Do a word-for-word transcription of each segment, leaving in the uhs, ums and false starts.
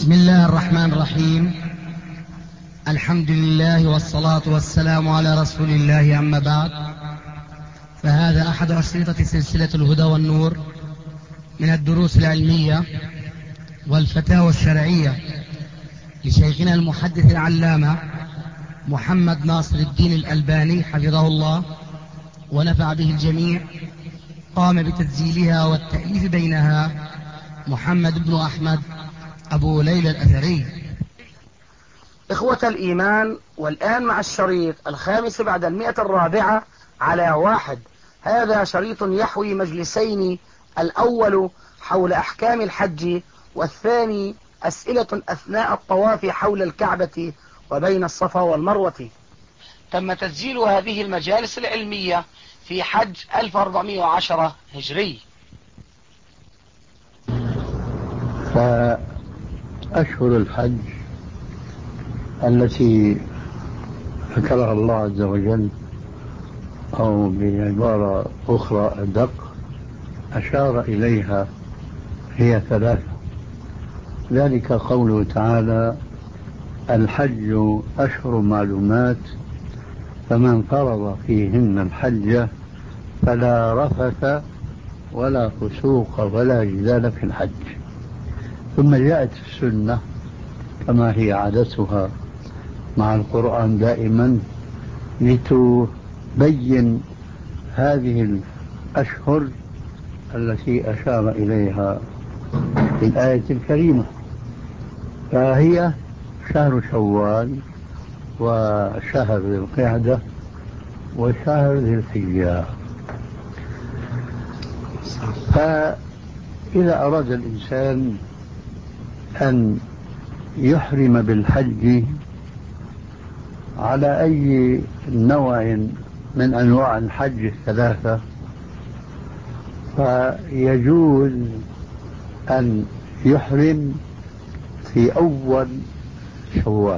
بسم الله الرحمن الرحيم. الحمد لله والصلاة والسلام على رسول الله، أما بعد، فهذا أحد أشرطة سلسلة الهدى والنور من الدروس العلمية والفتاوى الشرعية لشيخنا المحدث العلامة محمد ناصر الدين الألباني حفظه الله ونفع به الجميع. قام بتسجيلها والتأليف بينها محمد بن أحمد أبو ليلى الأثري. إخوة الإيمان، والآن مع الشريط الخامس بعد المئة الرابعة على واحد. هذا شريط يحوي مجلسين: الأول حول أحكام الحج، والثاني أسئلة أثناء الطواف حول الكعبة وبين الصفا والمروة. تم تسجيل هذه المجالس العلمية في حج ألف وأربعمائة وعشرة هجري. فأشهر الحج التي ذكرها الله عز وجل، أو بعبارة أخرى أدق أشار إليها، هي ثلاثة. ذلك قوله تعالى: الحج أشهر معلومات، فمن فرض فيهن الحج فلا رفث ولا فسوق ولا جدال في الحج. ثم جاءت السنة كما هي عادتها مع القرآن دائما لتبين هذه الأشهر التي أشار إليها في الآية الكريمة، فهي شهر شوال وشهر ذي القعدة وشهر ذي الحجة. فإذا أراد الإنسان أن يحرم بالحج على أي نوع من أنواع الحج الثلاثة، فيجوز أن يحرم في أول شوال.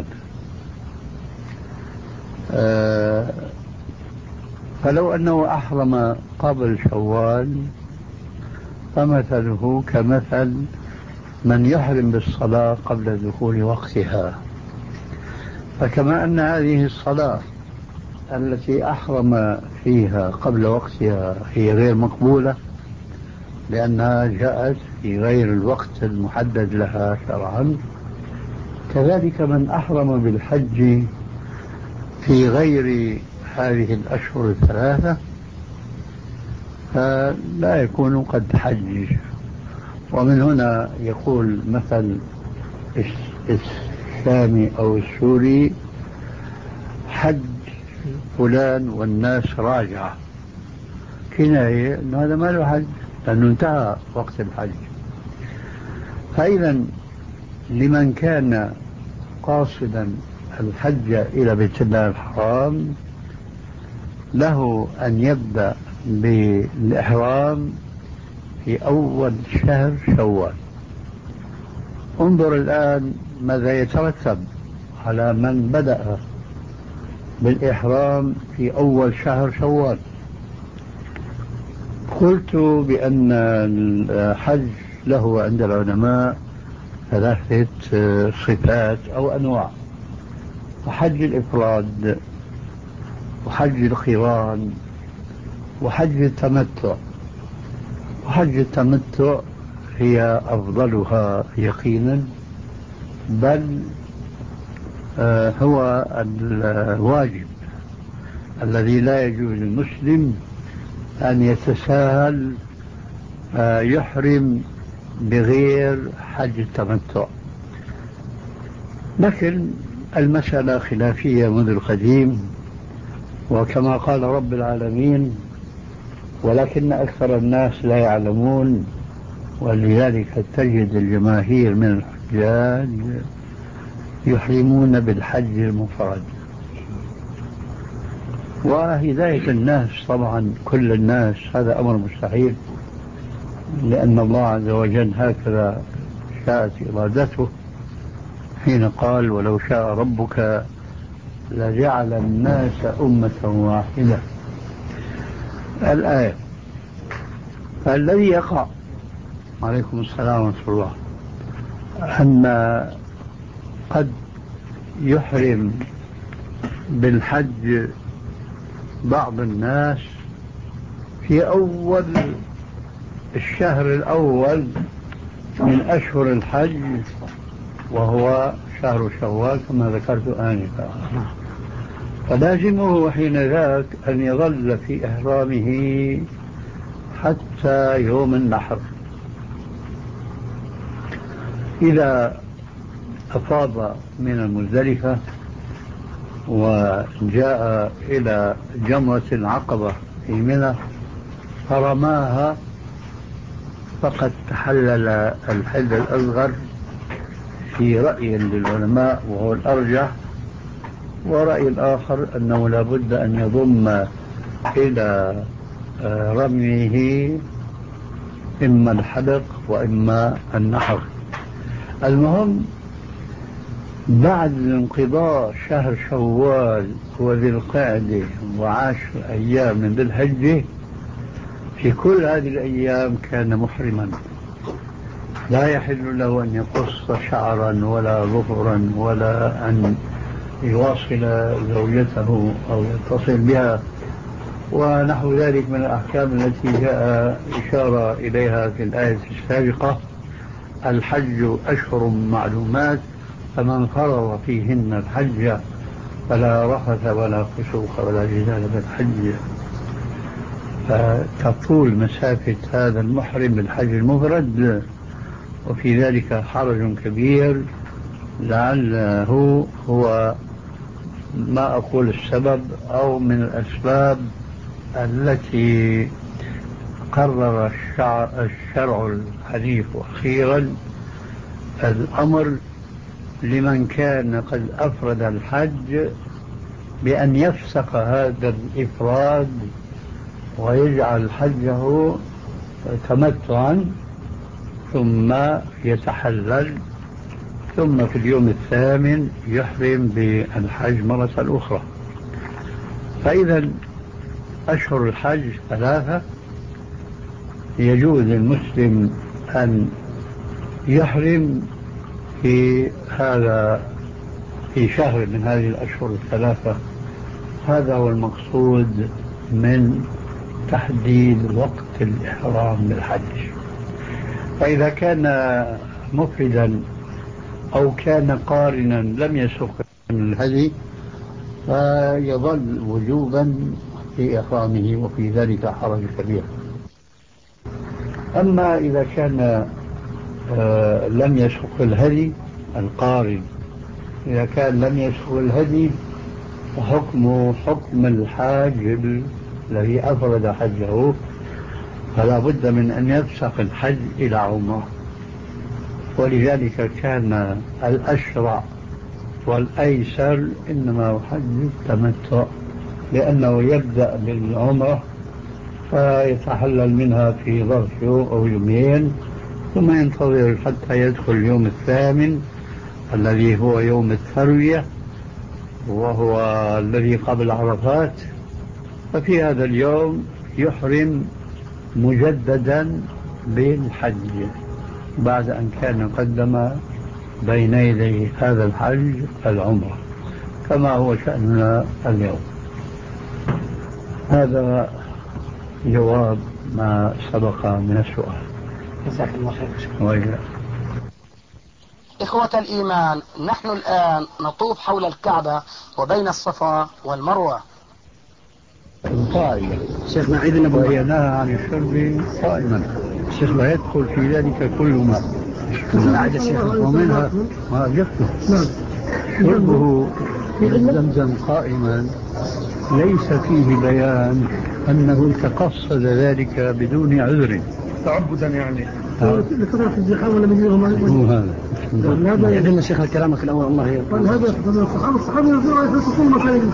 أه فلو أنه أحرم قبل شوال فمثله كمثل من يحرم بالصلاة قبل دخول وقتها. فكما أن هذه الصلاة التي أحرم فيها قبل وقتها هي غير مقبولة لأنها جاءت في غير الوقت المحدد لها شرعا، كذلك من أحرم بالحج في غير هذه الأشهر الثلاثة فلا يكون قد حج. ومن هنا يقول مثل الشامي أو السوري: حج فلان والناس راجعة، كناية أن هذا ما له حج لأنه انتهى وقت الحج. فإذا لمن كان قاصدا الحج إلى بيت الله الحرام له أن يبدأ بالإحرام في أول شهر شوال. انظر الآن ماذا يترتب على من بدأ بالإحرام في أول شهر شوال. قلت بأن الحج له عند العلماء ثلاثة صفات أو أنواع: وحج الإفراد، وحج القران، وحج التمتع. وحج التمتع هي أفضلها يقينا، بل آه هو الواجب الذي لا يجوز للمسلم أن يتساهل آه يحرم بغير حج التمتع. لكن المسألة خلافية منذ القديم، وكما قال رب العالمين: ولكن أكثر الناس لا يعلمون. ولذلك تجد الجماهير من الحجاج يحرمون بالحج المفرد. وهداية الناس طبعا كل الناس هذا أمر مستحيل، لأن الله عز وجل هكذا شاءت إرادته حين قال: ولو شاء ربك لجعل الناس أمة واحدة. الآية. فالذي يقع عليكم السلام ورحمة الله أن قد يحرم بالحج بعض الناس في أول الشهر الأول من أشهر الحج، وهو شهر شوال كما ذكرت آنفا، فلازمه حين ذاك أن يظل في إحرامه حتى يوم النحر. إذا أفاض من المزدلفة وجاء إلى جمرة العقبة في منى فرماها فقد تحلل الحل الأصغر في رأي للعلماء وهو الأرجح، ورأي الآخر أنه لا بد أن يضم إلى رميه إما الحلق وإما النحر. المهم بعد انقضاء شهر شوال وذي القعدة وعشر أيام من ذي الحجة، في كل هذه الأيام كان محرما، لا يحل له أن يقص شعرا ولا ظفرا ولا أن يواصل زوجته أو يتصل بها ونحو ذلك من الأحكام التي جاء إشارة إليها في الآية السابقة: الحج أشهر معلومات فمن فرض فيهن الحج فلا رفث ولا فسوق ولا جدال في الحج. فتطول مسافة هذا المحرم بالحج المفرد، وفي ذلك حرج كبير لعله هو ما أقول السبب أو من الأسباب التي قرر الشرع, الشرع الحنيف أخيرا الأمر لمن كان قد أفرد الحج بأن يفسخ هذا الإفراد ويجعل حجه تمتعا ثم يتحلل، ثم في اليوم الثامن يحرم بالحج مرة أخرى. فإذا أشهر الحج ثلاثة، يجوز للمسلم أن يحرم في هذا في شهر من هذه الأشهر الثلاثة. هذا هو المقصود من تحديد وقت الإحرام بالحج. فإذا كان مفردا أو كان قارنا لم يسق الهدي فيظل وجوبا في إحرامه، وفي ذلك حرج كبير. أما إذا كان آه لم يسق الهدي القارن، إذا كان لم يسق الهدي فحكمه حكم الحاج الذي أفرد حجه، فلا بد من أن يفسخ الحج إلى عمره. ولذلك كان الأشرع والأيسر إنما هو حج التمتع، لأنه يبدأ بالعمرة فيتحلل منها في ظرف يوم أو يومين، ثم ينتظر حتى يدخل اليوم الثامن الذي هو يوم التروية وهو الذي قبل عرفات. ففي هذا اليوم يحرم مجددا بالحج بعد أن كان قدم بين يدي هذا الحج العمرة، كما هو شأننا اليوم. هذا جواب ما سبق من السؤال. جزاك الله خير. إخوة الإيمان، نحن الآن نطوف حول الكعبة وبين الصفا والمروة. قائما شيخنا عيدنا وينهى عن الشرب قائما، ويدخل في ذلك كل ما ومنها ما يكتب شربه زمزم قائما ليس فيه بيان أنه تقصد ذلك بدون عذر تعبدا يعني لكثرة الزحام ولا مجيئهم هذا يدلنا شيخ كلامك الأول. الله يرضى. هذا الصحابة الصحابة يرضون يفتحون مكان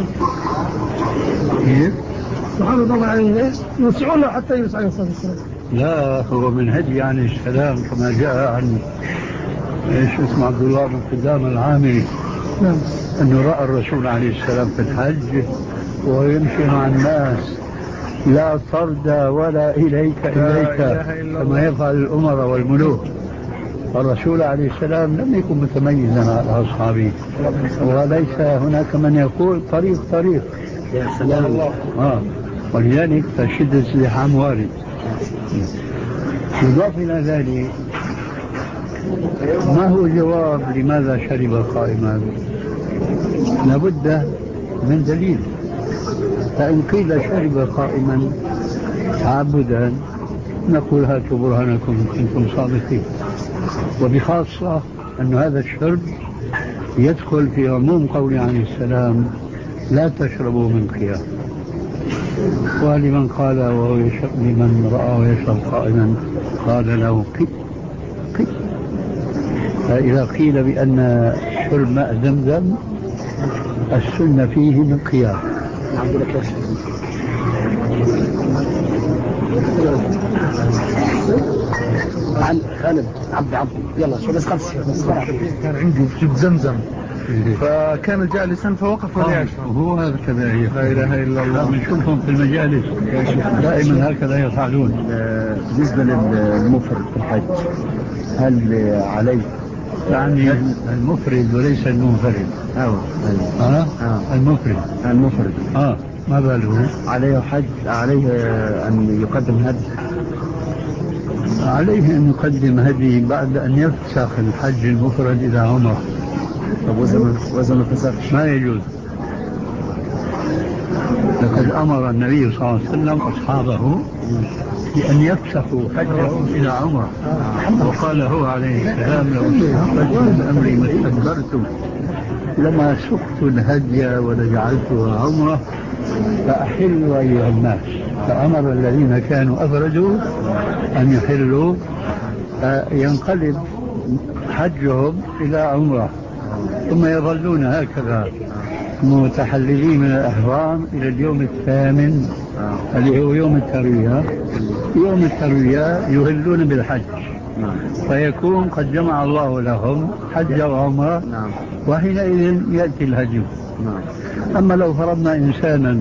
كيف؟ الصحابة الله عليه يوسعون حتى يوسع عليه الصلاة والسلام. لا، هو من هدي عليه السلام كما جاء عن ايش اسمه عبد الله بن قدامة العامري نعم انه راى الرسول عليه السلام في الحج ويمشي مع الناس لا طرد ولا اليك اليك كما يفعل الامراء والملوك. الرسول عليه السلام لم يكن متميزا على أصحابه، وليس هناك من يقول طريق طريق. يا سلام الله. آه. ولذلك فشدة الزحام وارد. يضاف إلى ذلك، ما هو الجواب لماذا شرب قائما؟ لابد من دليل. فإن قيل شرب قائما تعبدا نقول هاتوا برهانكم إن كنتم صادقين. وبخاصة أن هذا الشرب يدخل في عموم قول عليه السلام لا تشربوا من قيام. ولمن قال وهو يشرب، لمن رآه يشرب قائما قال له قي قي. فإذا قيل بأن شرب ماء زمزم السنة فيه من قيام. عن خالد عبد عبد يلا شو بس خمس كان عندي بجيب زمزم فكان جالسا فوقف وليشرب. هو هذا كذلك. لا اله الا الله. بنشوفهم في المجالس دائما هكذا يفعلون. بالنسبه للمفرد في الحج هل عليه يعني المفرد وليس المنفرد؟ اه اه المفرد المفرد اه ما باله عليه حج، عليه ان يقدم هدي؟ عليه ان يقدم هدي بعد ان يفسخ الحج المفرد الى عمره. طب وزن وزن الفسخ ما يجوز. لقد امر النبي صلى الله عليه وسلم اصحابه بان يفسخوا حجهم الى عمره، وقال هو عليه السلام لو استحقت من امري ما استكبرت لما سقت الهدي ولجعلتها عمره فاحلوا ايها الناس. فامر الذين كانوا افردوا ان يحلوا، ينقلب حجهم الى عمره، ثم يظلون هكذا متحللين من الأحرام إلى اليوم الثامن اللي هو يوم التروية. يوم التروية يهلون بالحج، فيكون قد جمع الله لهم حج وعمرة، وحينئذ يأتي الهدي. أما لو فرضنا إنسانا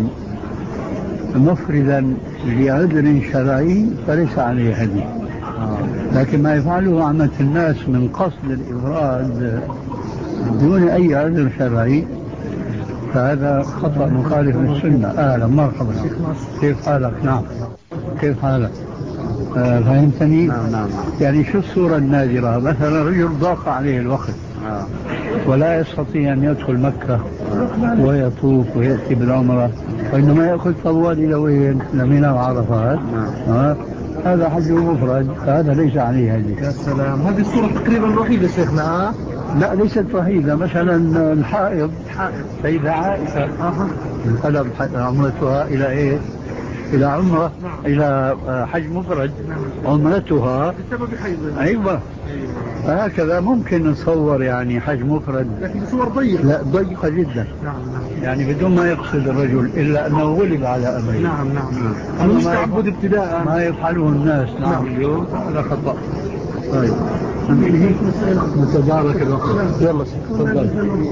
مفردا لعذر شرعي فليس عليه هدي، لكن ما يفعله عامة الناس من قصد الإفراد دون أي عذر شرعي فهذا خطأ مخالف للسنة. أهلا مرحبا، كيف حالك؟ نعم كيف حالك؟ آه فهمتني؟ نعم نعم. يعني شو الصورة النادرة؟ مثلا رجل ضاق عليه الوقت ولا يستطيع أن يدخل مكة ويطوف ويأتي بالعمرة، وإنما يأخذ طوال إلى وين؟ لمنى وعرفات. آه. هذا حج مفرد، فهذا ليس عليه هدي. يا سلام، هذه الصورة تقريبا الوحيدة شيخنا. آه؟ لا ليست وحيدة. مثلا الحائض سيدة عائشة انقلب عمرتها إلى إيه؟ إلى عمرة، إلى حج مفرد عمرتها بسبب حيض. أيوة. هكذا ممكن نصور يعني حج مفرد، لكن بصور ضيقة. لا ضيقة جدا. نعم نعم. يعني بدون ما يقصد الرجل إلا أنه غلب على أمره. نعم نعم. أنا مش تعبد ابتداء ما يفعله الناس. نعم, نعم. اليوم هذا خطأ. طيب متبارك الوقت. يلا تفضل.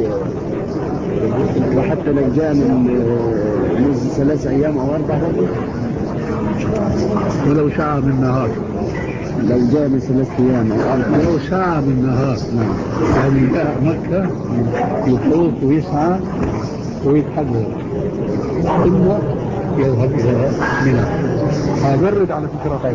وحتى لو جاء من منذ ثلاث أيام أو أربعة ولو ساعة من نهار، لو جاء من ثلاث أيام أو أربعة لو ساعة من نهار. نعم. يعني جاء مكة يطوف ويسعى ويتحرك ثم يذهب إلى منى. هجرد على فكرة.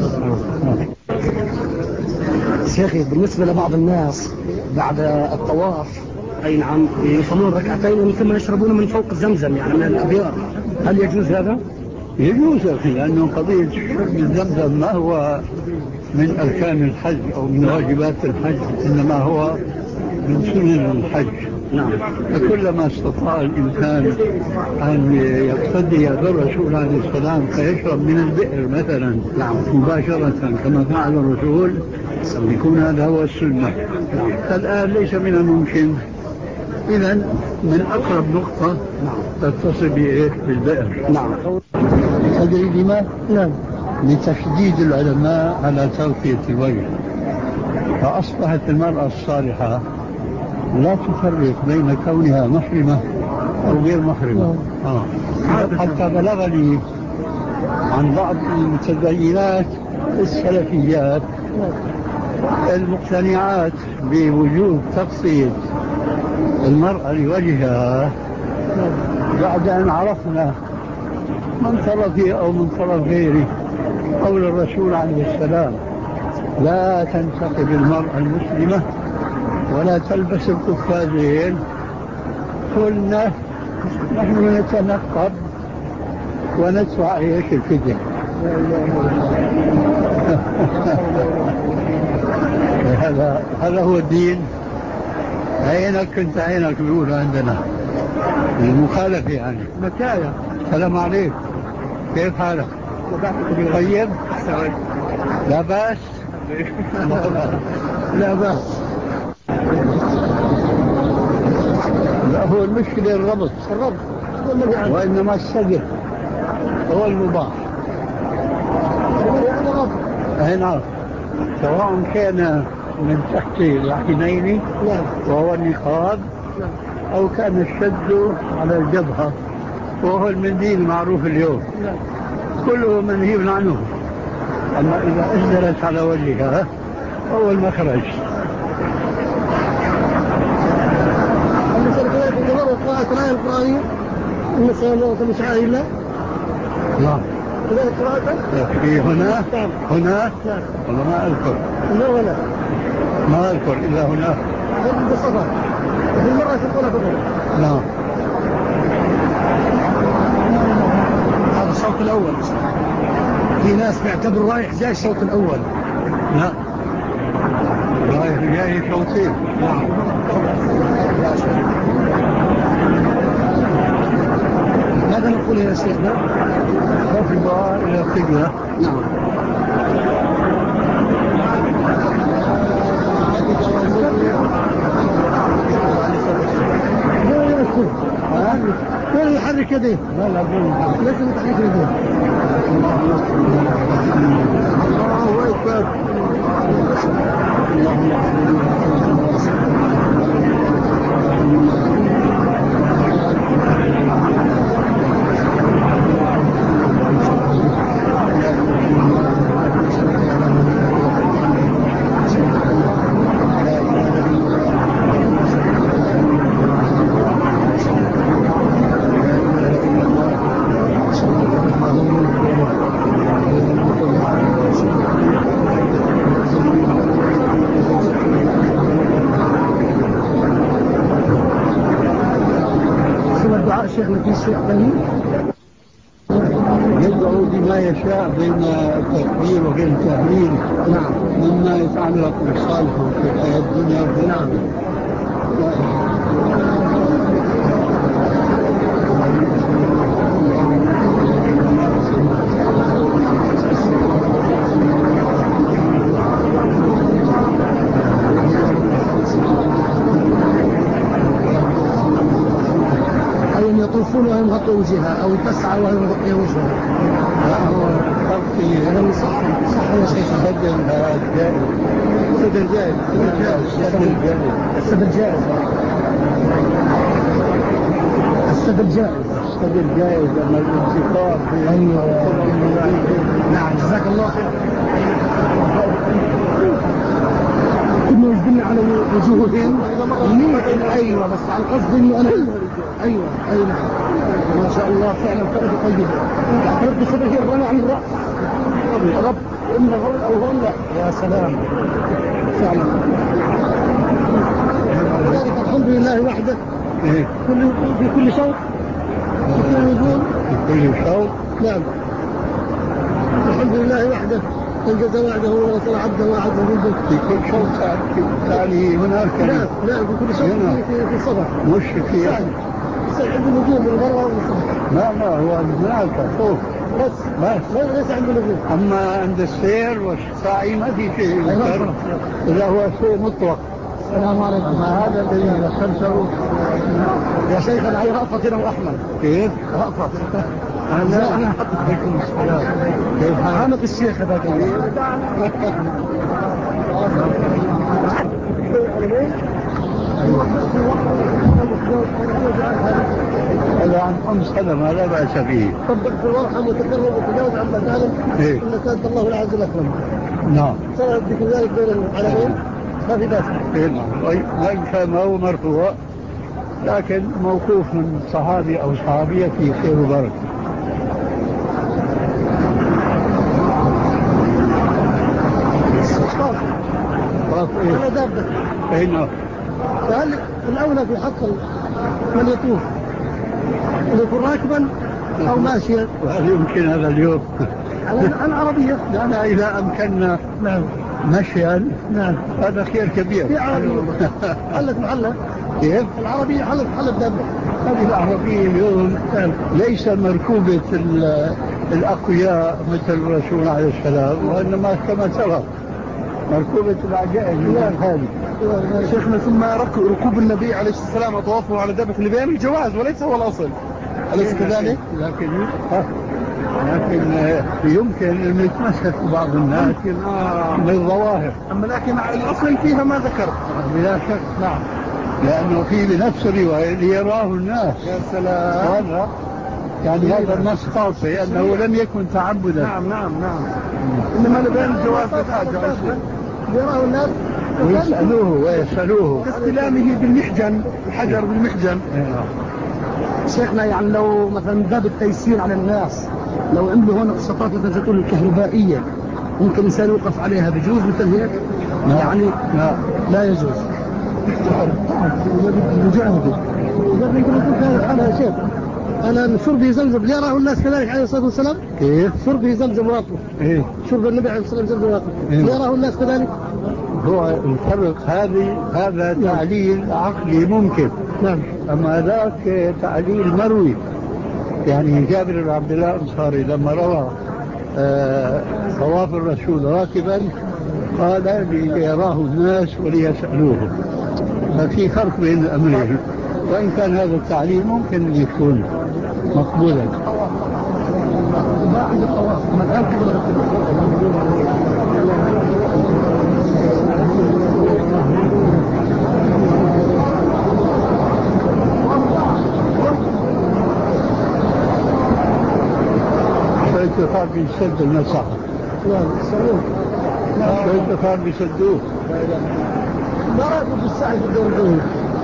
شيخي بالنسبة لبعض الناس بعد الطواف أي نعم يصلون ركعتين ومن ثم يشربون من فوق زمزم يعني من الأبيار، هل يجوز هذا؟ يجوز أخي، لأنه قضية شرب الزمزم ما هو من أركان الحج أو من واجبات الحج، إنما هو من سنن الحج. نعم. فكلما استطاع الإنسان أن يقتدي بالرسول عليه السلام فيشرب من البئر مثلا نعم. مباشرة كما فعل الرسول يكون هذا هو السنة. نعم. الآن ليس من الممكن، إذن من أقرب نقطة تتصل بالبئر. نعم. تدري لما؟ نعم. لتشديد العلماء على تغطية الوجه، فأصبحت المرأة الصالحة لا تفرق بين كونها محرمة أو غير محرمة. آه. حتى بلغني عن بعض المتدينات السلفيات المقتنعات بوجوب تغطية المرأة لوجهها بعد أن عرفنا من طرفي أو من طرف غيري قول الرسول عليه السلام: لا تنتقب المرأة المسلمة ولا تلبس القفازين. قلنا نحن نتنقب وندفع إليك الفدية. هذا هذا هو الدين. عينك كنت عينك بيقولوا عندنا المخالفة يعني. مكايا. السلام عليكم، كيف حالك؟ طيب؟ لا بأس. لا بأس. لا، هو المشكلة الربط الربط وإنما الصدر هو المباح. أي نعم، سواء كان من تحت العينين وهو النقاب أو كان الشد على الجبهة وهو المنديل المعروف اليوم، كله منهي عنه. أما إذا أجدرت على وجهها هو المخرج. قراءة الآية القرآنية النساء الله وكل شعائر الله. لا. كذلك قراءة؟ في هنا هنا والله ما أذكر. لا ولا. ما أذكر إلا هنا. هذا بالصفة. في المرة تقول فضل. نعم. هذا الصوت الأول. في ناس بيعتبر رايح جاي الصوت الأول. لا. رايح جاي صوتين. نعم. ماذا نقول يا شيخنا؟ خفض إلى القبلة. نعم. وين يحرك يديه؟ لا لا لازم تحرك يديه. الله أكبر. شيخنا في شيء ثاني يدعو بما يشاء بين التكبير وبين التهليل. نعم. مما يتعلق بصالحه في الحياة الدنيا. نعم. يطوفون وهم غطوا وجهها أو تسعى وهم غطوا وجهها. لا، هو تغطي. هذا من صح صح يا شيخ. السد الجائز. السد الجائز. السد الجائز. السد الجائز. السد الجائز. السد الجائز أما الانتقام. أيوة. نعم جزاك الله خير. كنا يجبنا على وجوههم. أيوة بس على القصد إنه أنا. أيوة أي نعم. ما شاء الله فعلا فرق طيبة. رب صدقه الرمى عن الرأس. رب إنه هون أو هون لا. يا سلام. فعلا. الحمد لله وحده. كل في كل شوط. في كل وجود. في كل شوط. نعم. الحمد لله وحده. انجز وعده ونصر عبده وعده جنده. في كل شوط تعني هناك. لا لا في كل شوط في في الصبر. مش في. عنده نجوم من برا والصبر. لا لا هو هناك فوق. بس بس لا ليس عنده نجوم. أما عند السير والسعي ما في شيء يذكر إذا هو شيء مطلق. السلام عليكم. أما هذا الذي خمسه يا شيخ أنا عايز رأفت هنا وأحمد. كيف؟ رأفت. أنا عليكم السلام. كيف حالك الشيخ هذاك؟ هذا عن أم سلمة لا بأس به. طبق في الورحم وتكرم وتجاوز عن مكانه. إيه؟ إن كانت الله العز الأكرم. نعم. صارت كذلك بين العالمين ما في بأس. نعم. وإن كان ما هو مرفوع لكن موقوف من صحابي أو صحابية في خير وبركة. طاف على دابة. أي نعم. فهل الأولى في حق من يطوف أن يكون راكبا أو ماشيا؟ وهل يمكن هذا اليوم؟ على العربية. نعم إذا أمكننا. نعم. مشيا. نعم. هذا خير كبير. في عربية حلت محلة. كيف؟ العربية حلت محل دابة. هذه العربية اليوم ليس مركوبة الأقوياء مثل الرسول عليه السلام، وإنما كما سبق مركوبة العجائز هذه. شيخنا ثم ركوب النبي عليه السلام وطوافه على دابة لبيان الجواز وليس هو الأصل، أليس كذلك؟ لكن لكن يمكن أن يتمسك بعض الناس بالظواهر، أما لكن الأصل فيها ما ذكر. بلا شك. نعم. لأنه في بنفس الرواية ليراه الناس. يا سلام. هذا يعني هذا النص قاطع أنه لم يكن تعبدا. نعم نعم نعم. إنما لبيان الجواز بالحاجة ليراه الناس ويسألوه ويسألوه كاستلامه بالمحجن، الحجر بالمحجن. شيخنا يعني لو مثلا من باب التيسير على الناس لو عنده هنا قسطات مثل تقول الكهربائية ممكن الإنسان يوقف عليها بجوز مثل هيك؟ يعني لا لا يجوز. مجاهدة. إذا يمكن يكون في هذه الحالة يا شيخ أنا شربي زمزم يراه الناس كذلك عليه الصلاة والسلام. كيف؟ شربي زمزم واقف. إيه؟ شرب النبي عليه الصلاة والسلام زمزم واقف. إيه؟ يراه الناس كذلك. هو الفرق هذه هذا تعليل عقلي ممكن. نعم. أما ذاك تعليل مروي. يعني جابر بن عبد الله الأنصاري لما روى طواف آه الرسول راكبا قال ليراه الناس وليسألوه. ففي فرق بين الأمرين، وإن كان هذا التعليل ممكن أن يكون مقبولا. شوية تخاف يسد المساحة. شوية تخاف يسدوه. ما رأيكم في السعي في الدور الدولي؟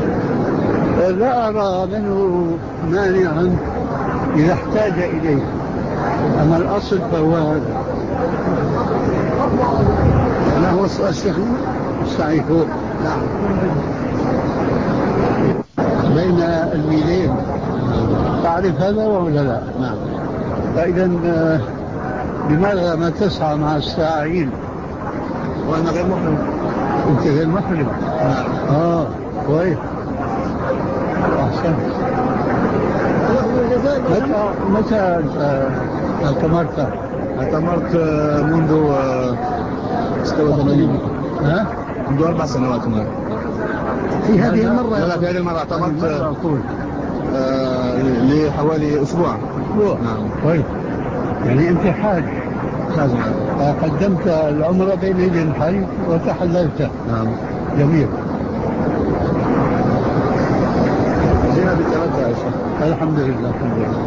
لا أرى منه مانعا إذا احتاج إليه، أما الأصل فهو هذا. ما هو السؤال شيخنا؟ السعي فوق. نعم. بين الميلين. تعرف هذا ولا لا؟ نعم. فإذا لماذا ما تسعى مع الساعين؟ وأنا غير محرم. أنت غير محرم؟ نعم. آه كويس. أحسنت. متى متى اعتمرت؟ اعتمرت منذ ستة وثمانين. ها؟ منذ أربع سنوات. في هذه المرة. لا في هذه المرة اعتمرت أقول آه لحوالي أسبوع. أسبوع. نعم. كويس. يعني أنت حاج. حاج. نعم. قدمت العمرة بين يدي الحج وتحللت. نعم. جميل. جينا بالتمتع يا شيخ. الحمد لله. الحمد لله.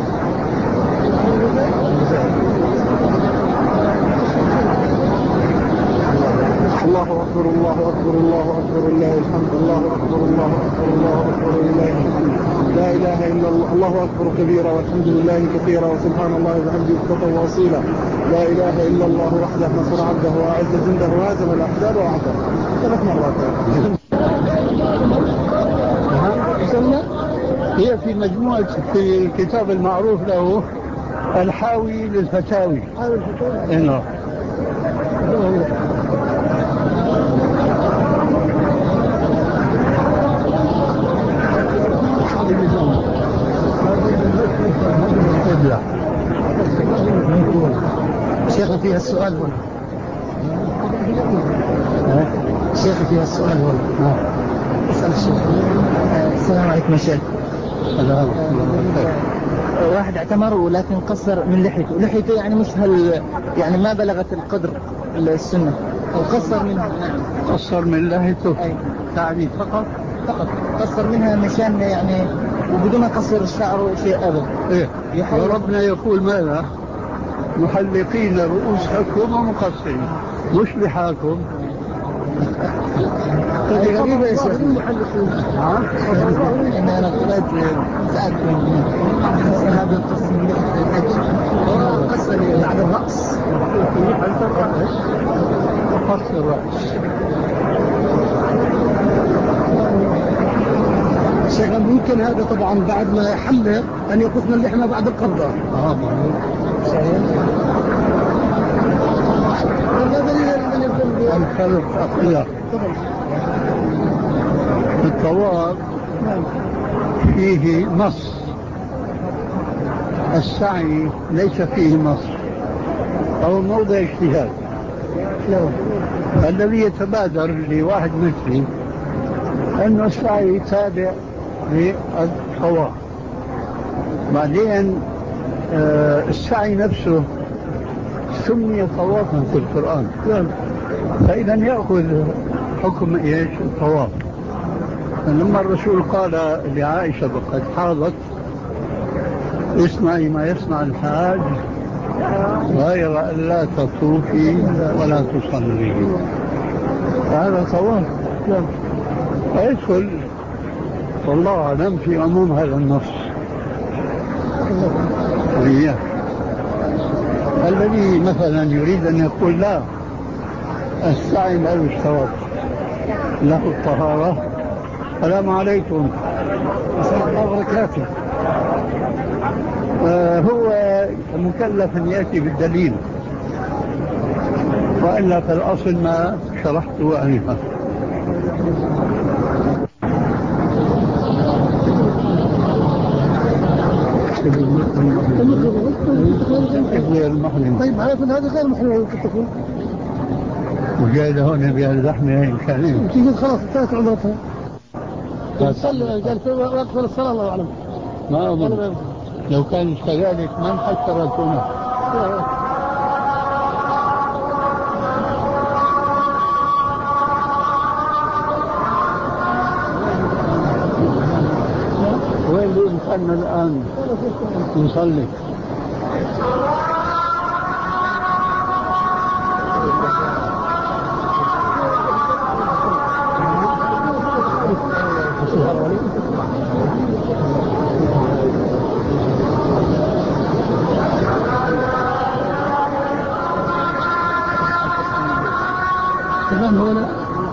الله أكبر الله أكبر الله أكبر لله الحمد. الله أكبر الله أكبر الله أكبر لله الحمد. لا إله إلا الله. الله أكبر كبيرا والحمد لله كثيرا وسبحان الله وبحمده بكرة وأصيلا. لا إله إلا الله وحده نصر عبده وأعز جنده وهزم الأحزاب وحده. ثلاث مرات. هي في مجموعة في الكتاب المعروف له الحاوي للفتاوي. حاوي الفتاوي. إنه شيخنا فيها السؤال هنا. شيخنا فيها السؤال هنا. اسأل الشيخ. السلام عليكم يا شيخ. السلام. واحد اعتمر ولكن قصر من لحيته، لحيته يعني مش هل يعني ما بلغت القدر السنة أو قصر منها. نعم. قصر من لحيته. تعني فقط فقط قصر منها مشان يعني وبدون قصر الشعر شيء أبدا. إيه. وربنا يقول ماذا؟ محلقين رؤوسكم ومقصرين، مش لحاكم. هذه غريبة يا شيخ. إن أنا قرأت ساعات هذا القسم قصة بعد الرأس قص الرأس. شيخ ممكن هذا طبعا بعد ما يحلق أن يقصنا اللحمة بعد القبضة. آه صحيح. الفرق أقل الطواف فيه نص، السعي ليس فيه نص أو موضع اجتهاد. الذي يتبادر لواحد مثلي أنه السعي تابع للطواف. بعدين آه السعي نفسه سمي طوافا في القرآن، فإذا يأخذ حكم إيش الطواف. لما الرسول قال لعائشة وقد حاضت اسمعي ما يصنع الحاج غير أن لا تطوفي ولا تصلي، هذا طواف فيدخل والله أعلم في عموم هذا النص. وإياه الذي مثلا يريد أن يقول لا السعي لا يشترط له الطهارة. السلام عليكم السلام الله وبركاته. آه هو مكلف أن يأتي بالدليل، وإلا في الأصل ما شرحته أنها المحرم. طيب هذا هذا غير محرم تكون وجاي لهون بها اللحمة إمكانية. تيجي خلاص انتهت عمرتها. صلي قال في وقت الصلاة الله أعلم. ما أظن لو كان كذلك من حشرتنا. وين اللي إمكاننا الآن نصلي؟ تمام هنا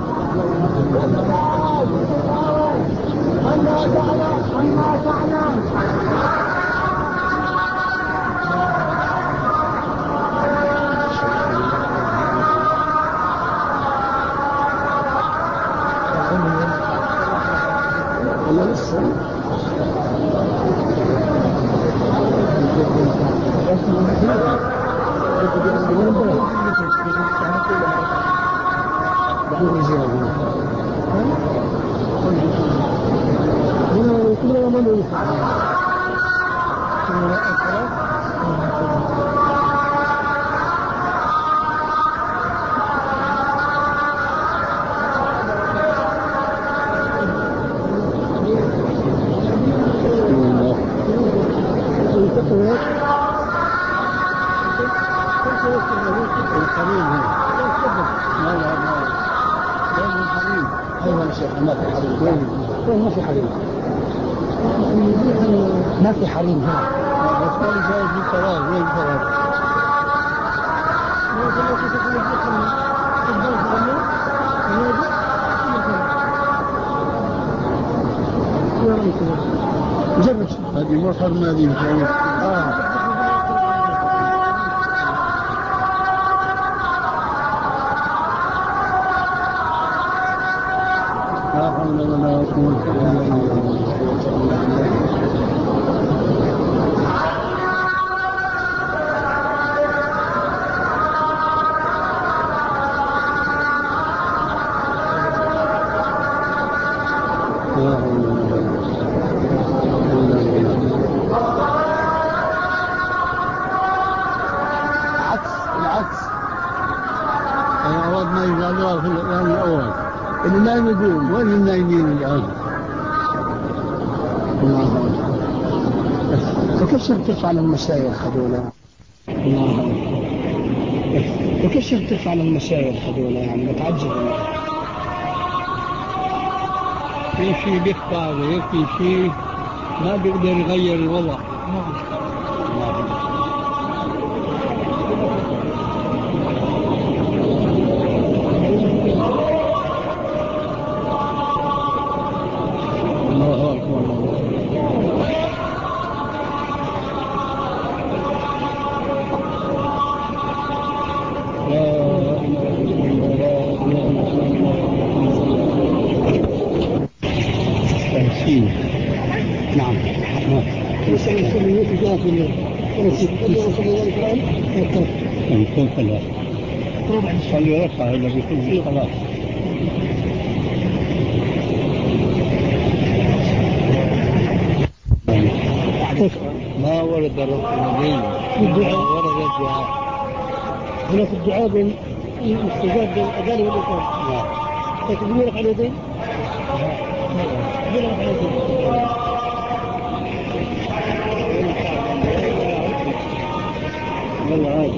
ما في حريم. ما في حريم هنا. بس كان جاي في ثلاث وين ثلاث؟ جرب هذه مو حرمة هذه آه لا حول ولا قوة إلا بالله. أردنا يجعلوها في الآن الأول اللي نايم يقوم. وين النايمين الآن؟ فكيف كيف على المشايخ هذولا؟ وكل شيء بترفع على المشايخ هذول يعني بتعجب في شيء بيخفى وفي شيء ما بيقدر يغير الوضع. الله أكبر. نعم خلي رفع إلا بيكون خلاص. ما ورد الرفع الدعاء ورد الدعاء هنا في الدعاء بين الاستجابة بين الأذان والإقامة. نعم. تكبير رفع اليدين. تكبير رفع اليدين. والله عادي.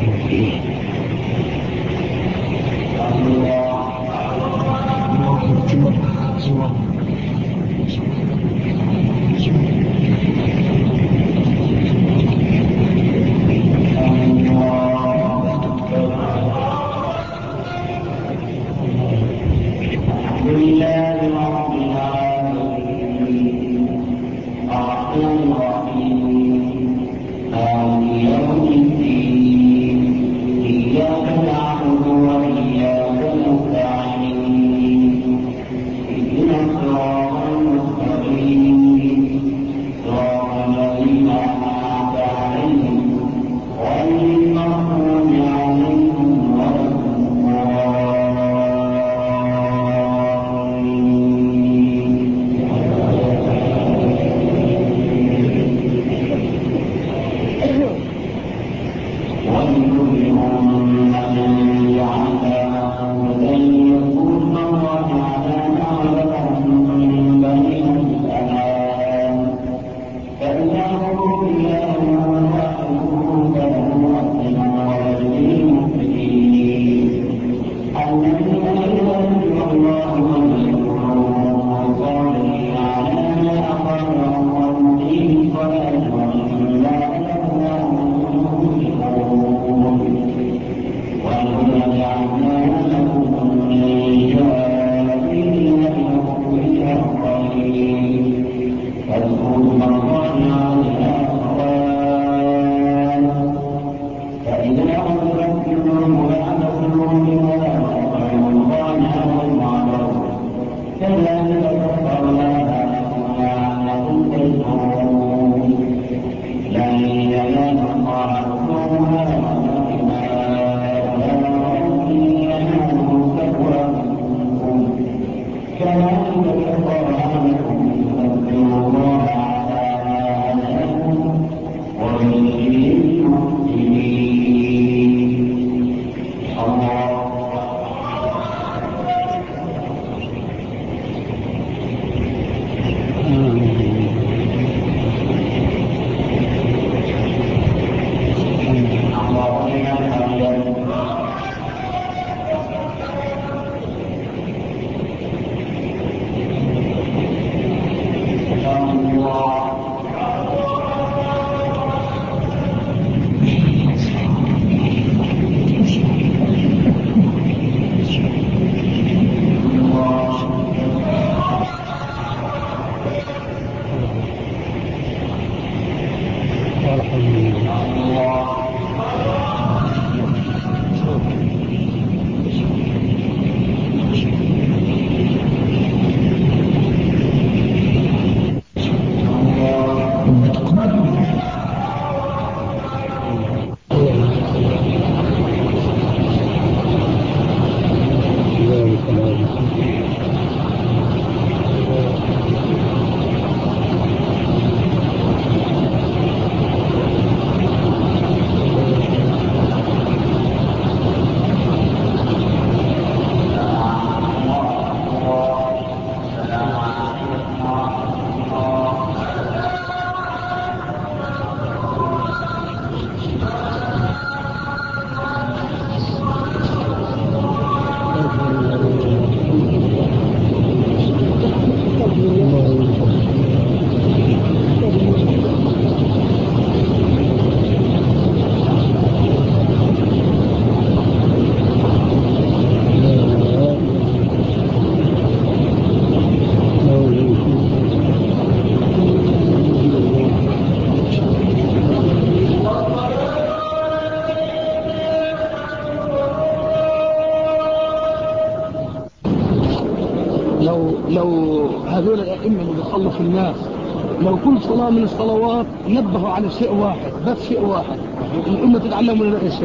هذول الأئمة اللي بيصلوا في الناس لو كل صلاة من الصلوات نبهوا على شيء واحد بس شيء واحد الأمة تتعلم من الشيخ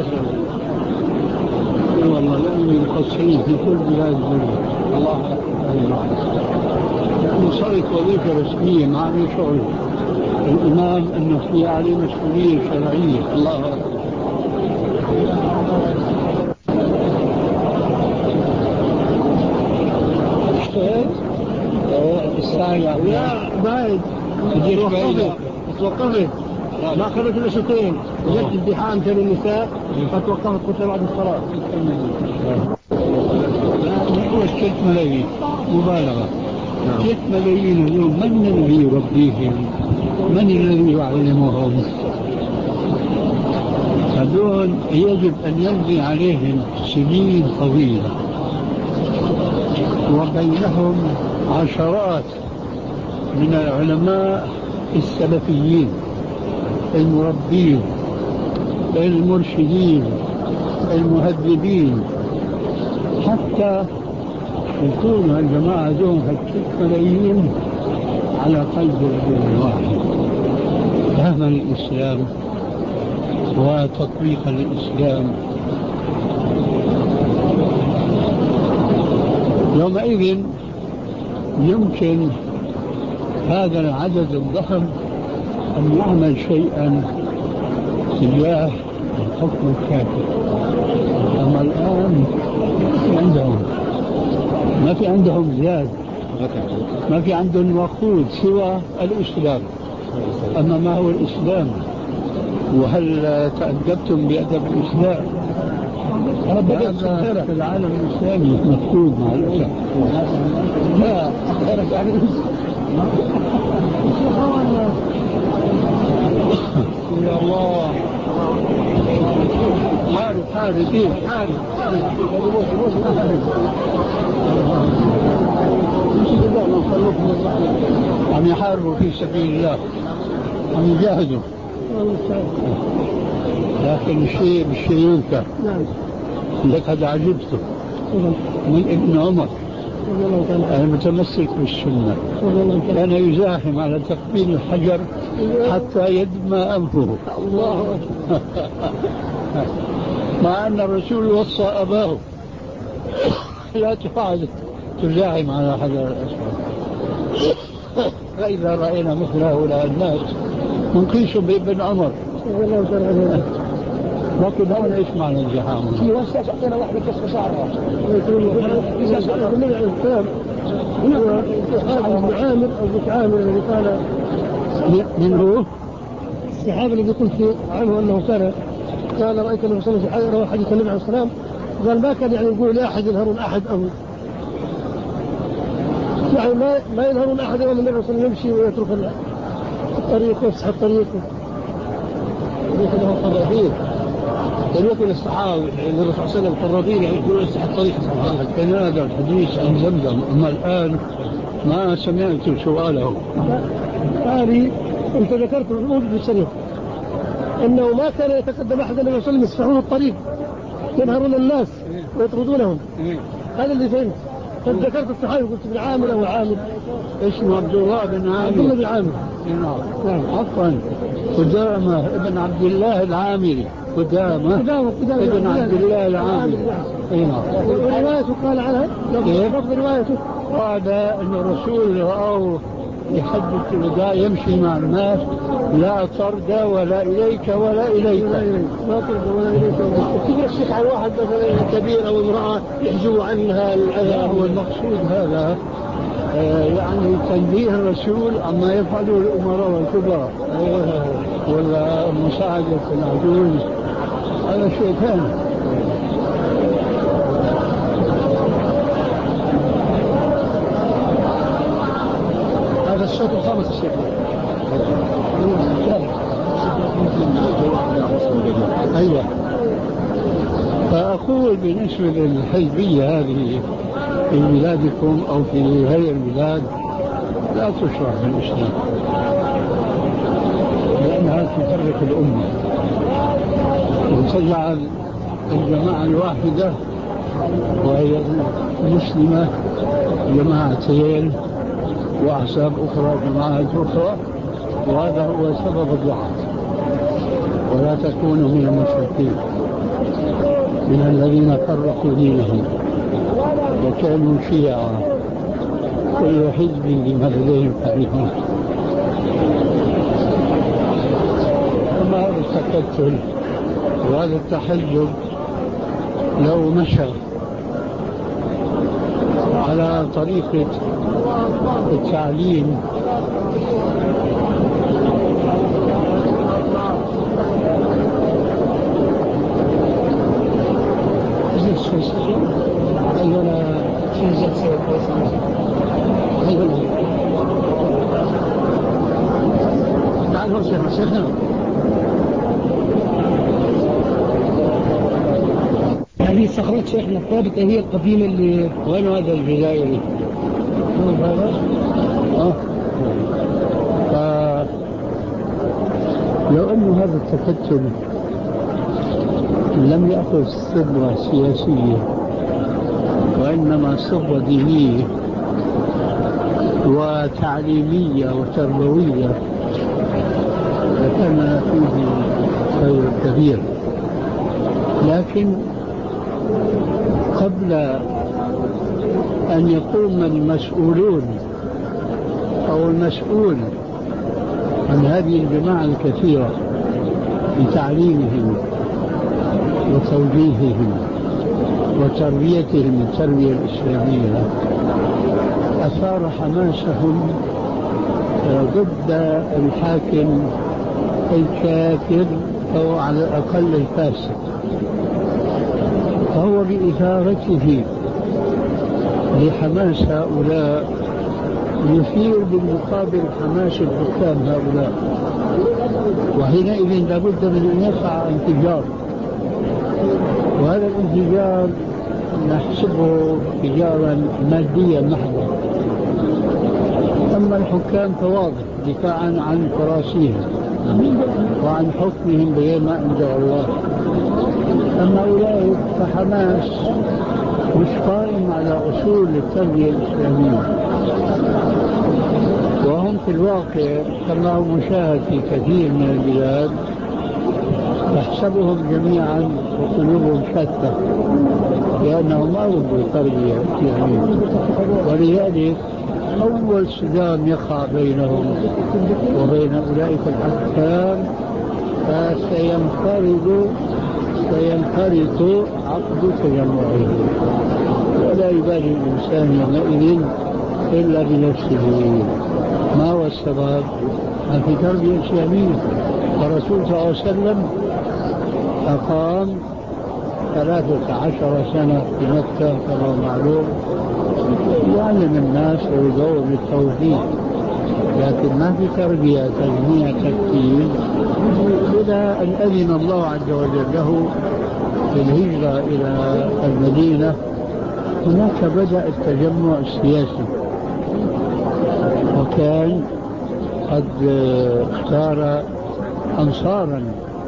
والله لأنه مقصرين في كل بلاد الدنيا. الله لأنه صارت وظيفة رسمية ما عم يشعر الإمام أنه في عليه مسؤولية شرعية. الله أكبر. الساعة يا بايد توقفت توقفت ما أخذت الأشتين وجدت ازدحام بين النساء فتوقفت قلت بعد الصلاة. ست ملايين مبالغة. ست ملايين اليوم من الذي يربيهم؟ من الذي يعلمهم؟ هذول يجب أن يمضي عليهم سنين طويلة وبينهم عشرات من العلماء السلفيين المربين المرشدين المهذبين حتى يكون الجماعة دون ست ملايين على قلب رجل واحد فهما للإسلام وتطبيقا للإسلام. يومئذ يمكن هذا العدد الضخم أن يعمل شيئا تجاه الحكم الكافر. أما الآن ما في عندهم ما في عندهم زاد، ما في عندهم وقود سوى الإسلام. أما ما هو الإسلام؟ وهل تأدبتم بأدب الإسلام؟ هذا في العالم الإسلامي مفقود مع الأسف. لا يا الله حارب حارب إيه حارب عم يحاربوا في سبيل الله، عم يجاهدوا، لكن الشيء بالشيء ينكر. لقد عجبته من ابن عمر المتمسك بالسنة كان يزاحم على تقبيل الحجر حتى يدمى أنفه مع أن الرسول وصى أباه لا تفعل تزاحم على حجر الأسود. فإذا رأينا مثل هؤلاء الناس نقيس بابن عمر. لكن هون ايش معنى الزحام؟ في وسع اعطينا واحد كسر شعره. النبي عليه السلام ابن عامر او بن عامر الذي قال من هو؟ الصحابي الذي قلت عنه انه كان قال رايت النبي صلى الله عليه وسلم روى حديث النبي عليه السلام قال ما كان يعني يقول لاحد ينهرون احد او يعني ما ما ينهرون احد يوم النبي صلى الله عليه وسلم يمشي ويترك الطريق ويفسح الطريق له قرابين. لم يكن الصحابة يعني الرسول صلى الله عليه وسلم قرابين يعني يقولون يفسح الطريق. كان هذا الحديث عن زمزم، أما الآن ما سمعت سؤاله. هذه أنت ذكرت موجود في الشريف أنه ما كان يتقدم أحد النبي صلى الله عليه وسلم يسفحون الطريق ينهرون الناس ويطردونهم. هذا اللي فهمت. قد ذكرت الصحابي قلت ابن عامر أو عامر اسمه عبد الله بن عامر. عبد الله بن عامر نعم عفوا قدامة ابن عبد الله العامري. قدامة ابن عبد الله العامري. وروايته قال عنها لفظ روايته قال أن الرسول رأوه يحدث الوداع يمشي مع الناس لا طرد ولا إليك ولا إليك لا طرد ولا إليك. كيف الشيخ عن واحد مثلا كبير أو امرأة يحجوا عنها الأذى؟ هو المقصود هذا آه يعني تنبيه الرسول عما يفعله الأمراء والكبراء ولا مساعدة العجوز هذا شيء ثاني. هذا الشوط الخامس الشيخ. أيوة. فأقول بالنسبة للحزبية هذه في بلادكم أو في غير البلاد لا تشرع في الإسلام لأنها تفرق الأمة وتجعل الجماعة الواحدة وهي المسلمة جماعتين وأحزاب أخرى جماعات أخرى وهذا هو سبب الضعف. ولا تكونوا من المشركين من الذين فرقوا دينهم وكانوا شيعا كل حزب بما لديهم فرحون. أما هذا التكتل وهذا التحزب لو مشى على طريقة التعليم شيخنا هذه الصخرات شيخنا الثابتة هي القديمة اللي وين هذا الجزائري؟ هذا؟ اه لو أنه هذا التكتل لم يأخذ صبغة سياسية وإنما صبغة دينية وتعليمية وتربوية لكان فيه خير كبير. لكن قبل أن يقوم المسؤولون أو المسؤول عن هذه الجماعة الكثيرة بتعليمهم وتوجيههم وتربيتهم التربية الإسلامية أثار حماسهم ضد الحاكم الكافر أو على الأقل الفاسد، فهو بإثارته لحماس هؤلاء يثير بالمقابل حماس الحكام هؤلاء، وحينئذ لابد من أن يقع انفجار، وهذا الانفجار نحسبه انفجارا ماديا محضا. أما الحكام فواضح دفاعا عن كراسيهم وعن حكمهم بغير ما أنزل الله. أما أولئك فحماس مش قائم على أصول التربية الإسلامية، وهم في الواقع كما هو مشاهد في كثير من البلاد تحسبهم جميعا وقلوبهم شتى لأنهم ما وجدوا تربية إسلامية، ولذلك أول صدام يقع بينهم وبين أولئك الأحكام فسينفرد سينفرد عقد تجمعه، ولا يبالي الإنسان يومئذ إلا بنفسه. ما هو السبب؟ في تربية إسلامية. الرسول صلى الله عليه وسلم أقام ثلاثة عشر سنة في مكة كما معلوم يعلم الناس ويدور بالتوحيد، لكن ما في تربية تجميع تكتيل إلى أن أذن الله عز وجل له في الهجرة إلى المدينة. هناك بدأ التجمع السياسي، وكان قد اختار أنصارا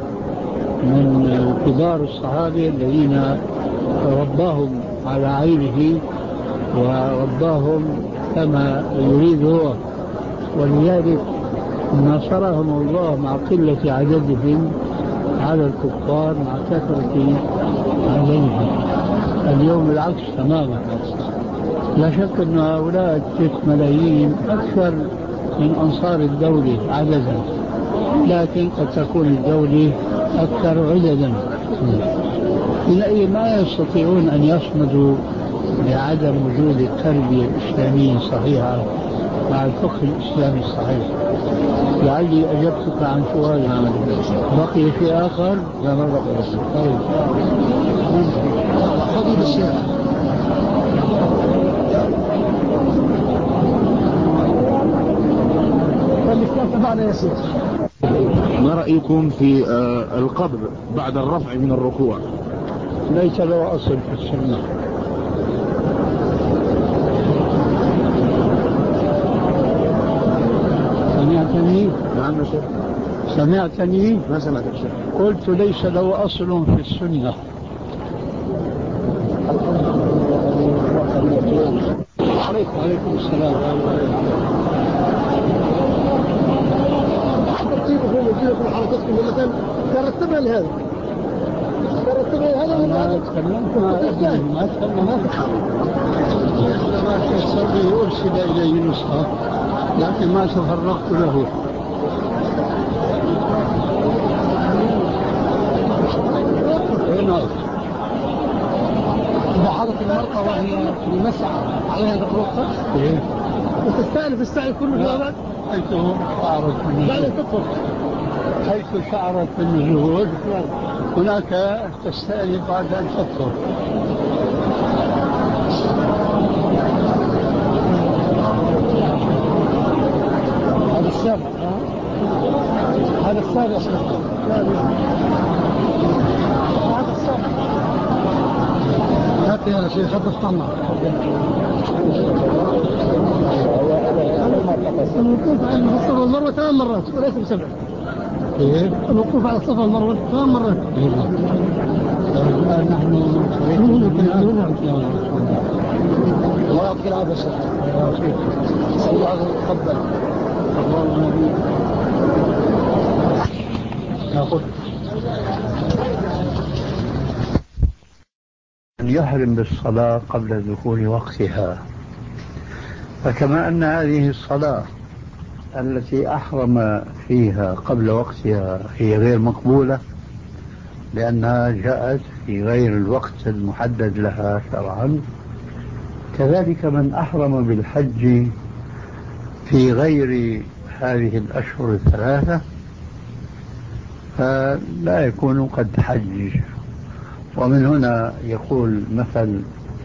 من كبار الصحابة الذين رباهم على عينه ورباهم كما يريد هو، ولذلك نصرهم الله مع قلة عددهم على الكفار مع كثرة عددهم. اليوم العكس تماما، لا شك أن هؤلاء ست ملايين أكثر من أنصار الدولة عددا، لكن قد تكون الدولة أكثر عددا، حينئذ ما يستطيعون أن يصمدوا لعدم وجود التربية الإسلامية الصحيحة مع الفقه الإسلامي الصحيح. لعلي أجبتك عن سؤال بقي في آخر. لا ما بقي. طيب فضيلة الشيخ الإسلام تبعنا يا شيخ، ما رأيكم في آه القبض بعد الرفع من الركوع؟ ليس له أصل في السنة. سمعتني؟ نعم يا شيخ. سمعتني؟ ما سمعت يا شيخ. قلت ليس له أصل في السنة. عليكم عليكم السلام. ترتيبكم وجودكم وحركتكم مثلا ترتبها لهذا ترتبها لهذا أنا تكلمت مع أبني ما تكلمت ما تيسر لي أرسل إليه نسخة لكن ما تفرغت له. إذا حدث المرأة وهي في مسعى عليها ذكرتها إيه؟ وتستأنف السعي كله في الأبد حيث شعرت بعد أن تطلق حيث شعرت بالنزول هناك تستأنف بعد أن تطلق. هذا السابق هذا السابع شيخ. هذا السابع. هات يا شيخ هات الصنع. الوقوف على الصفا والمروة ثمان مرات وليس بسبع. كيف؟ الوقوف على الصفا والمروة ثمان مرات. الآن نحن الله يعطيك العافية شيخ. الله يتقبل. ناخذ. أن يحرم بالصلاة قبل دخول وقتها، فكما أن هذه الصلاة التي أحرم فيها قبل وقتها هي غير مقبولة لأنها جاءت في غير الوقت المحدد لها شرعا، كذلك من أحرم بالحج في غير هذه الأشهر الثلاثة فلا يكون قد حج. ومن هنا يقول مثل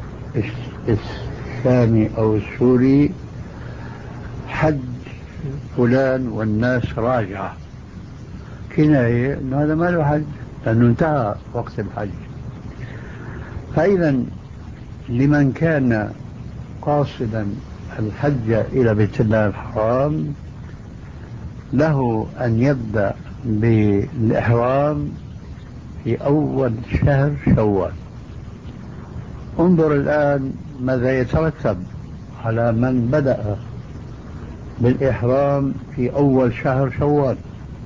الشامي أو السوري حج فلان والناس راجعة، كناية أنه هذا ما له حج لأنه انتهى وقت الحج. فإذا لمن كان قاصدا الحج إلى بيت الله الحرام له أن يبدأ بالإحرام في أول شهر شوال. انظر الآن ماذا يترتب على من بدأ بالإحرام في أول شهر شوال.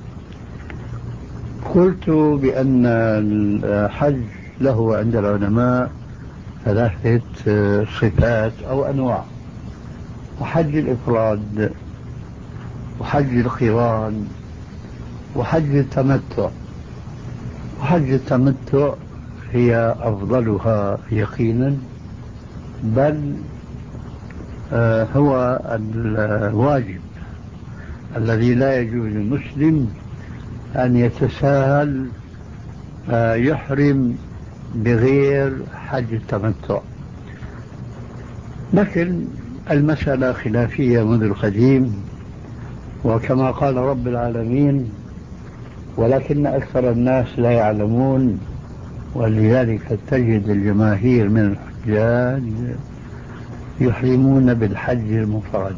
قلت بأن الحج له عند العلماء ثلاثة صفات أو أنواع: وحج الإفراد، وحج القران، وحج التمتع. وحج التمتع هي أفضلها يقينا، بل هو الواجب الذي لا يجوز للمسلم أن يتساهل يحرم بغير حج التمتع. لكن المسألة خلافية منذ القديم، وكما قال رب العالمين: ولكن أكثر الناس لا يعلمون. ولذلك تجد الجماهير من الحجاج يحرمون بالحج المفرد.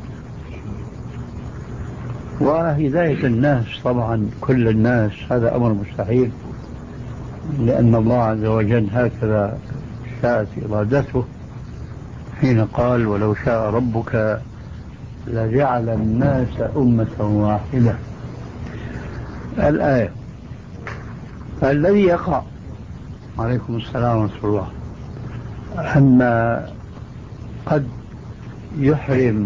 وهداية الناس طبعا كل الناس هذا أمر مستحيل، لأن الله عز وجل هكذا شاءت إرادته حين قال: ولو شاء ربك لجعل الناس أمة واحدة. الآية. فالذي يقع عليكم السلام ورحمة الله أن قد يحرم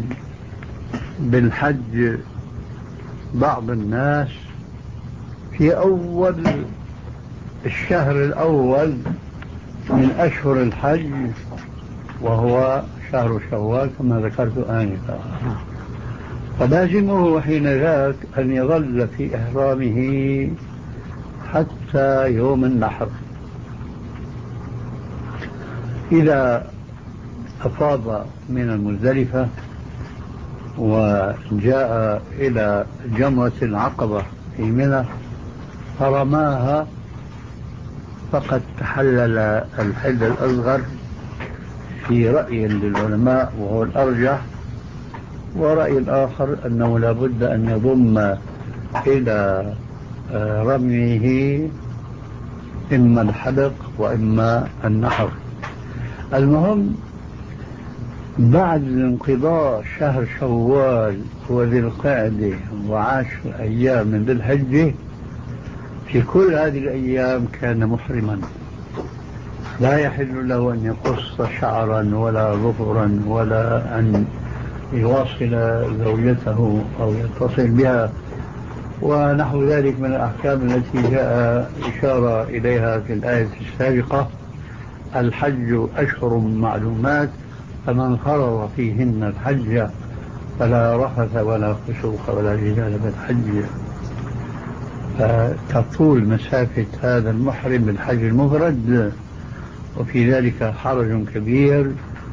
بالحج بعض الناس في أول الشهر الأول من أشهر الحج وهو شهر شوال كما ذكرت آنفا، فلازمه حين ذاك أن يظل في إحرامه حتى يوم النحر. إذا أفاض من المزدلفة وجاء إلى جمرة العقبة في منى فرماها فقد تحلل الحل الأصغر في رأي للعلماء وهو الأرجح، ورأي الآخر أنه لا بد أن يضم إلى رميه إما الحلق وإما النحر. المهم بعد انقضاء شهر شوال وذي القعدة وعشر أيام من ذي الحجة، في كل هذه الأيام كان محرما، لا يحل له أن يقص شعرا ولا ظفرا ولا أن يواصل زوجته أو يتصل بها ونحو ذلك من الأحكام التي جاء إشارة إليها في الآية السابقة: الحج أشهر معلومات فمن فرض فيهن الحج فلا رفث ولا فسوق ولا جدال بالحج. فتطول مسافة هذا المحرم بالحج المفرد، وفي ذلك حرج كبير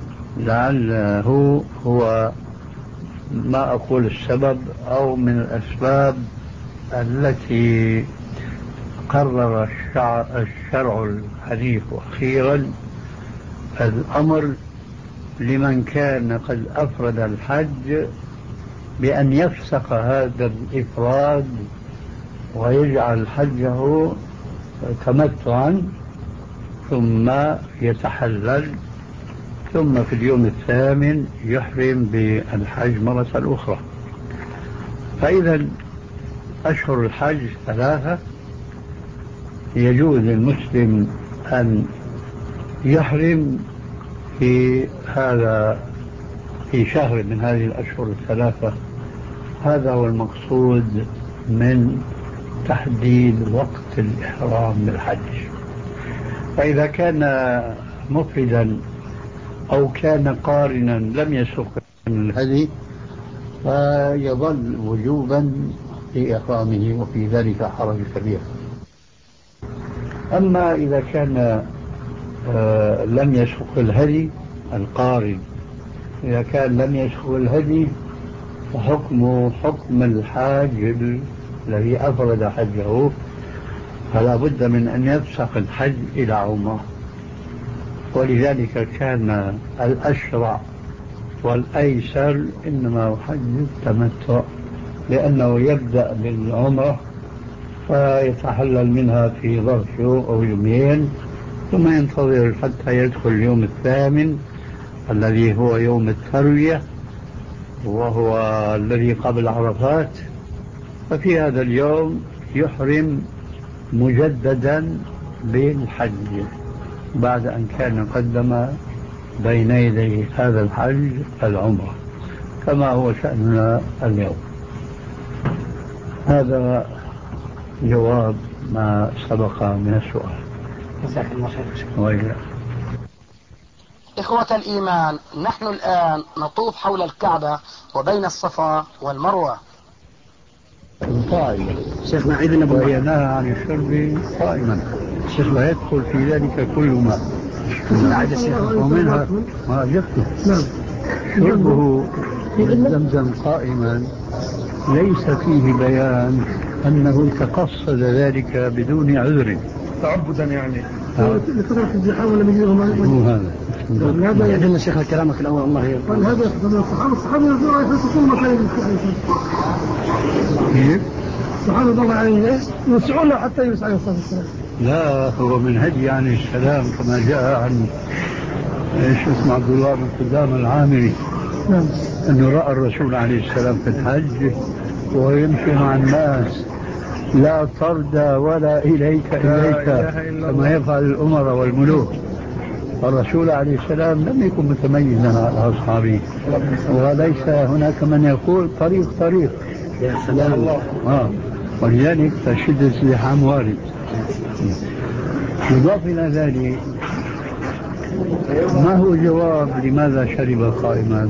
لعله هو ما أقول السبب أو من الأسباب التي قرر الشرع, الشرع الحنيف أخيرا الأمر لمن كان قد أفرد الحج بأن يفسخ هذا الإفراد ويجعل حجه تمتعا ثم يتحلل ثم في اليوم الثامن يحرم بالحج مرة أخرى. فإذا أشهر الحج ثلاثة، يجوز للمسلم أن يحرم في هذا في شهر من هذه الأشهر الثلاثة. هذا هو المقصود من تحديد وقت الإحرام بالحج. فإذا كان مفردا أو كان قارنا لم يسق الهدي فيظل وجوبا في إحرامه، وفي ذلك حرج كبير. أما إذا كان آه لم يسق الهدي القارن، إذا كان لم يسق الهدي فحكمه حكم الحاج الذي أفرد حجه، فلا بد من أن يفسخ الحج إلى عمره. ولذلك كان الأشرع والأيسر إنما هو حج التمتع، لأنه يبدأ بالعمرة فيتحلل منها في ظرف يوم أو يومين، ثم ينتظر حتى يدخل اليوم الثامن الذي هو يوم التروية وهو الذي قبل عرفات. ففي هذا اليوم يحرم مجددا بالحج بعد أن كان قدم بين يدي هذا الحج العمرة، كما هو شأننا اليوم. هذا جواب ما سبق من السؤال. جزاك الله خير. إخوة الإيمان، نحن الآن نطوف حول الكعبة وبين الصفا والمروة. قائما شيخنا عيد أبو وينهى عن الشرب قائما، لا يدخل في ذلك كل ما ومنها ما يكتب شربه من زمزم قائما ليس فيه بيان أنه تقصد ذلك بدون عذر تعبدا يعني لكثرة الزحام ولا يجيهم هذا يعلمنا شيخنا كلامك الأول. الله يرضى. هذا يخدم الصحابة الصحابة يرضون يفسقون مكان الصحابة الله عليه يسعون حتى يوسع عليه الصلاة والسلام. لا، هو من هدي عليه السلام كما جاء عن ايش اسمه عبد الله بن قدامة العامري نعم انه راى الرسول عليه السلام في الحج ويمشي مع الناس لا طرد ولا اليك اليك كما يفعل الامراء والملوك. الرسول عليه السلام لم يكن متميزا على اصحابه، وليس هناك من يقول طريق طريق يا سلام الله. آه. ولذلك تشد الزحام وارد. يضاف إلى ذلك ما هو جواب لماذا شرب قائما؟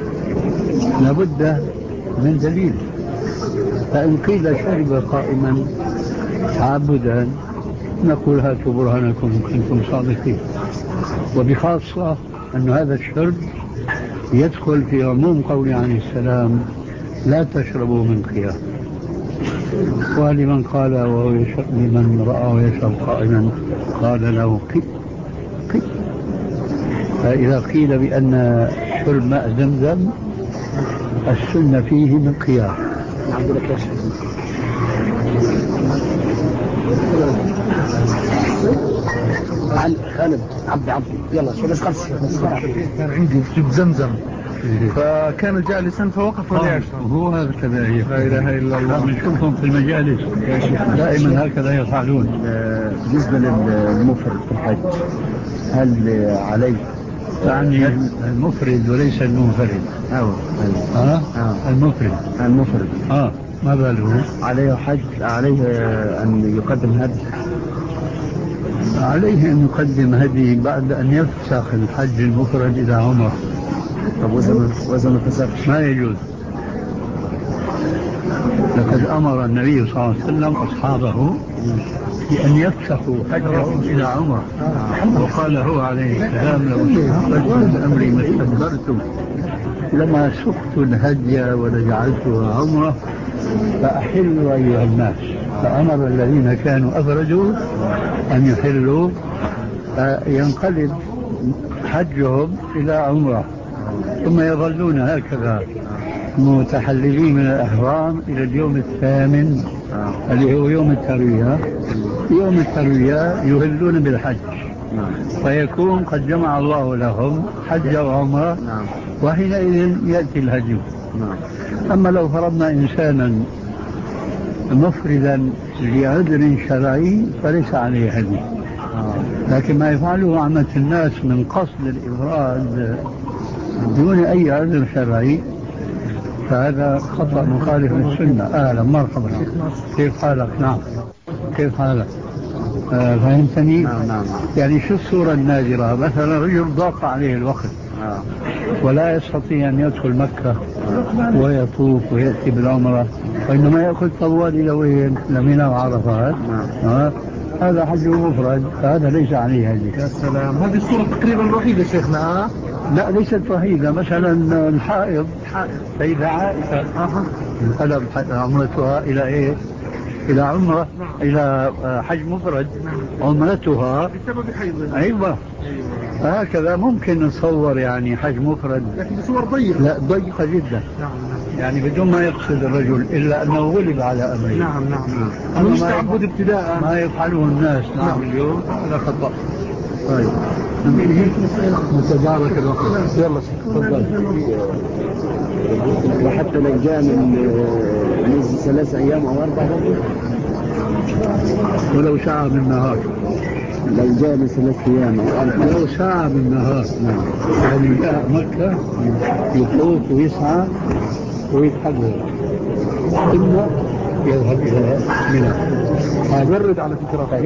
لابد من دليل. فإن قيل شرب قائما تعبدا نقول هاتوا برهانكم إن كنتم صادقين، وبخاصة أن هذا الشرب يدخل في عموم قول عليه السلام لا تشربوا من خيار. ولمن قال وهو يشرب لمن رآه يشرب قائما قال له قي قي. فإذا قيل بأن شرب ماء زمزم السنة فيه من خيار. عبد لك يا شيخ. خالد عبد عبد يلا شو بس خلص. كان عندي جب زمزم فكانوا جالسا فوقف ولي يشرب. هو هذا كذلك. لا اله الا الله. نشوفهم في المجالس دائما هكذا يفعلون. بالنسبة للمفرد في الحج هل عليه يعني المفرد وليس المنفرد؟ أو ها آه؟ المفرد المفرد اه ما باله عليه حج عليه أن يقدم هدي؟ عليه أن يقدم هدي بعد أن يفسخ الحج المفرد إلى عمره. طب وزن وزن الفسخ ما يجوز. لقد أمر النبي صلى الله عليه وسلم أصحابه بأن يفسخوا حجهم إلى عمره، وقال هو عليه السلام لو استحقت من أمري ما استدبرتم لما سقت الهدي ولجعلتها عمره فأحلوا أيها الناس، فأمر الذين كانوا أفردوا أن يحلوا، فينقلب حجهم إلى عمرة، ثم يظلون هكذا متحللين من الأحرام إلى اليوم الثامن اللي هو يوم التروية. يوم التروية يهلون بالحج، فيكون قد جمع الله لهم حج وعمرة، وحينئذ يأتي الهدي. أما لو فرضنا إنسانا مفردا لعذر شرعي فليس عليه هدي، لكن ما يفعله عامة الناس من قصد الإفراد دون أي عذر شرعي فهذا خطأ مخالف للسنة. أهلا مرحبا، كيف حالك؟ نعم كيف حالك؟ آه فهمتني؟ نعم نعم. يعني شو الصورة النادرة؟ مثلا رجل ضاق عليه الوقت ولا يستطيع أن يدخل مكة ويطوف ويأتي بالعمرة، وإنما يأخذ طوال إلى وين؟ لمنى وعرفات. آه. هذا حج مفرد، فهذا ليس عليه هدي. يا سلام، هذه الصورة تقريبا الوحيدة شيخنا. آه؟ لا ليست وحيدة. مثلا الحائض سيدة عائشة انقلب عمرتها إلى إيه؟ إلى عمرة، إلى حج مفرد عمرتها بسبب حيض. أيوة هكذا ممكن نصور يعني حج مفرد، لكن بصور ضيقة. لا ضيقة جدا. نعم. يعني بدون ما يقصد الرجل إلا أنه غلب على أمره. نعم نعم. أما مش تعبد ابتداء ما يفعله الناس. نعم, نعم. اليوم هذا خطأ. طيب متبارك الوقت. يلا تفضل. وحتى لو جاء من ثلاث أيام أو أربعة ولو ساعة من نهار، لو جاء من ثلاث أيام أو أربعة لو ساعة من نهار. يعني جاء مكة يطوف ويسعى ويتحرك ثم يذهب إلى منى. هجرد على فكرة.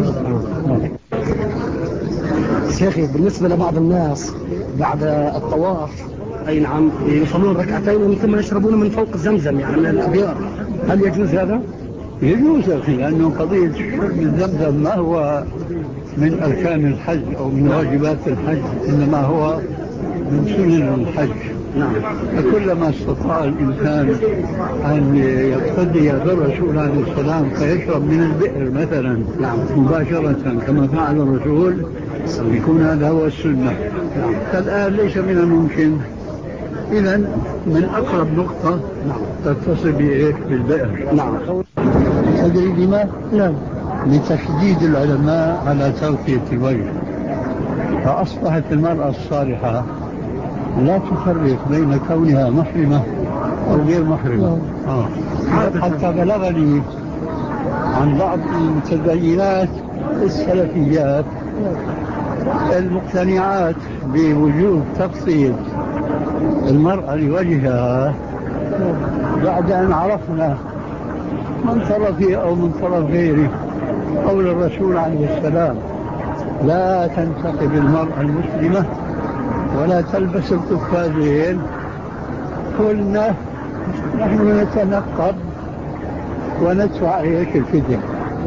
شيخي بالنسبة لبعض الناس بعد الطواف أي نعم يصلون ركعتين ومن ثم يشربون من فوق زمزم يعني من الأبيار، هل يجوز هذا؟ يجوز أخي، لأنه قضية شرب الزمزم ما هو من أركان الحج أو من واجبات الحج، إنما هو من سنن الحج. نعم. فكلما استطاع الإنسان أن يقتدي بالرسول عليه السلام فيشرب من البئر مثلا نعم. مباشرة كما فعل الرسول يكون هذا هو السنة. نعم. فالآن ليس من الممكن، إذن من أقرب نقطة تتصل بإيه؟ بالبئر. نعم. تدري لما؟ نعم. لتشديد العلماء على تغطية الوجه، فأصبحت المرأة الصالحة لا تفرق بين كونها محرمة أو غير محرمة. آه. حتى بلغني عن بعض المتدينات السلفيات المقتنعات بوجوب تغطية المرأة لوجهها بعد أن عرفنا من طرفه أو من طرف غيره قول الرسول عليه السلام: لا تنتقب المرأة المسلمة ولا تلبس القفازين. قلنا نحن نتنقب وندفع عليك الفدية.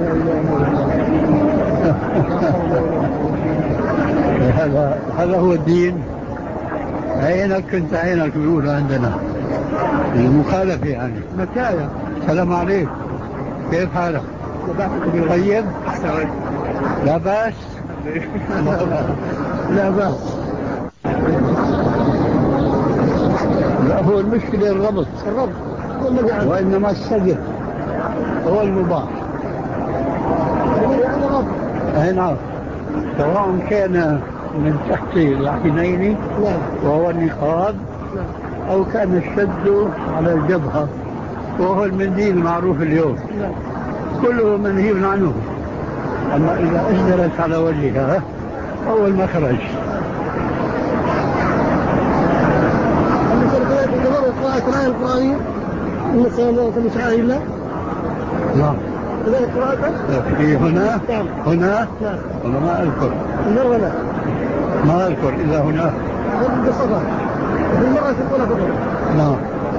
هذا هذا هو الدين. عينك كنت عينك بيقولوا عندنا المخالفة يعني. مكايا. السلام عليكم، كيف حالك؟ طيب؟ لا بأس. لا بأس. لا هو المشكلة الربط الربط وإنما السجد هو المباح. يعني ربط. أي نعم، سواء كان من تحت العينين وهو النقاب أو كان الشد على الجبهة وهو المنديل المعروف اليوم، كله منهي عنه. أما إذا أجدرت على وجهها هو المخرج. قراءة الآية القرآنية إن صلاة المشاعر الله. نعم. كذلك قراءة. هنا هنا والله ما أذكر. المرة لا. ما أذكر إلا هنا. هذا الصفر. في المرة تقول فقط. نعم.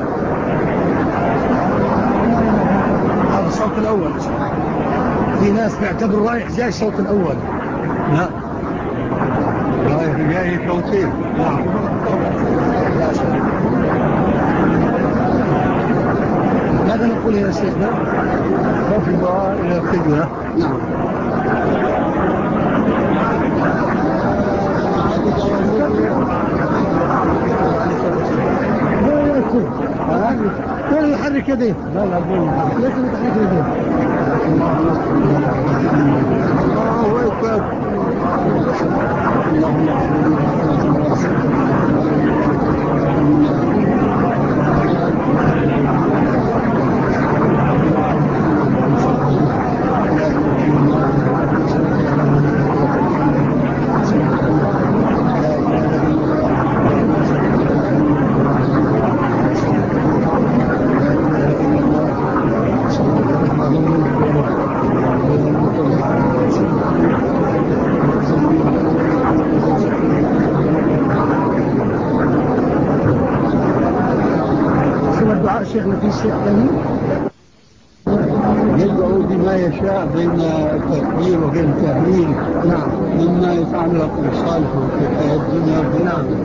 هذا الصوت الأول. في ناس بيعتبروا رايح جاي الصوت الأول. لا. رايح جاي صوتين. نعم. ماذا نقول يا شيخنا؟ رفع الدعاء إلى القبلة. نعم. ولا يحرك يديه. لا لا لازم يحرك يديه. الله أكبر. شيخنا في شيء ثاني يدعو بما يشاء بين التكبير وبين التهليل. نعم. مما يتعلق بصالحه في الحياة الدنيا وفي الآخرة.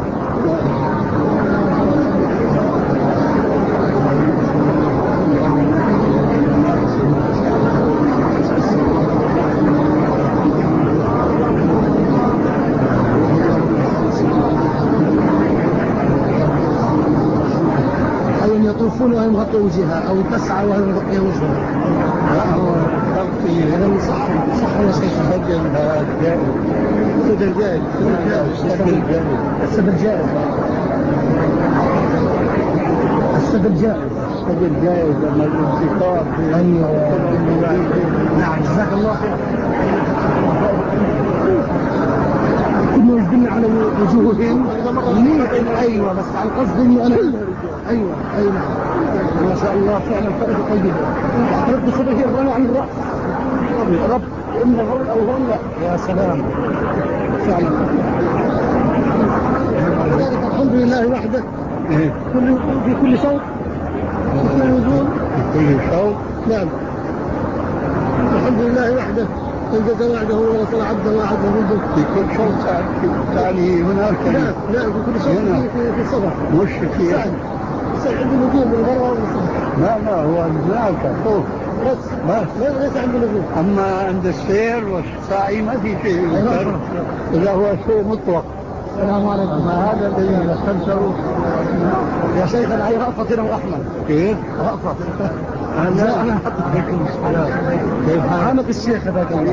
يطوفون وهم يغطوا وجهها أو تسعى وهم يغطي وجهها. لا هو تغطي هذا صح صح يا شيخ. سجل جائز. سجل جائز. سجل جائز. السجل جائز. السجل جائز. السجل جائز أما الانتقام. أيوة. نعم جزاك الله خير. كنا يدلنا على وجوههم. أيوة بس عن قصد إنه أنا. أيوة أيوة ما شاء الله فعلا فرق طيبة. رد خبره يرضى عن الرأس. رب إنه هون أو هون لا. يا سلام فعلا. الحمد لله وحده. كل في كل صوت. في كل وجود. في كل صوت. نعم. الحمد لله وحده. انجز وعده ونصر عبده وعده ولده. في كل صوت يعني هناك. نعم نعم في كل صوت. في في الصبر. مش في. عندي نجوم من برا والصبر. لا لا هو هناك فوق. بس ما ليس عندي نجوم. أما عند السير والسعي ما في شيء إذا هو شيء مطلق. السلام عليكم. أما هذا الذي خمسه يا شيخ أنا عايز رأفت هنا وأحمد. كيف؟ رأفت. أنا أنا عليكم السلام. كيف حالك الشيخ هذا كان؟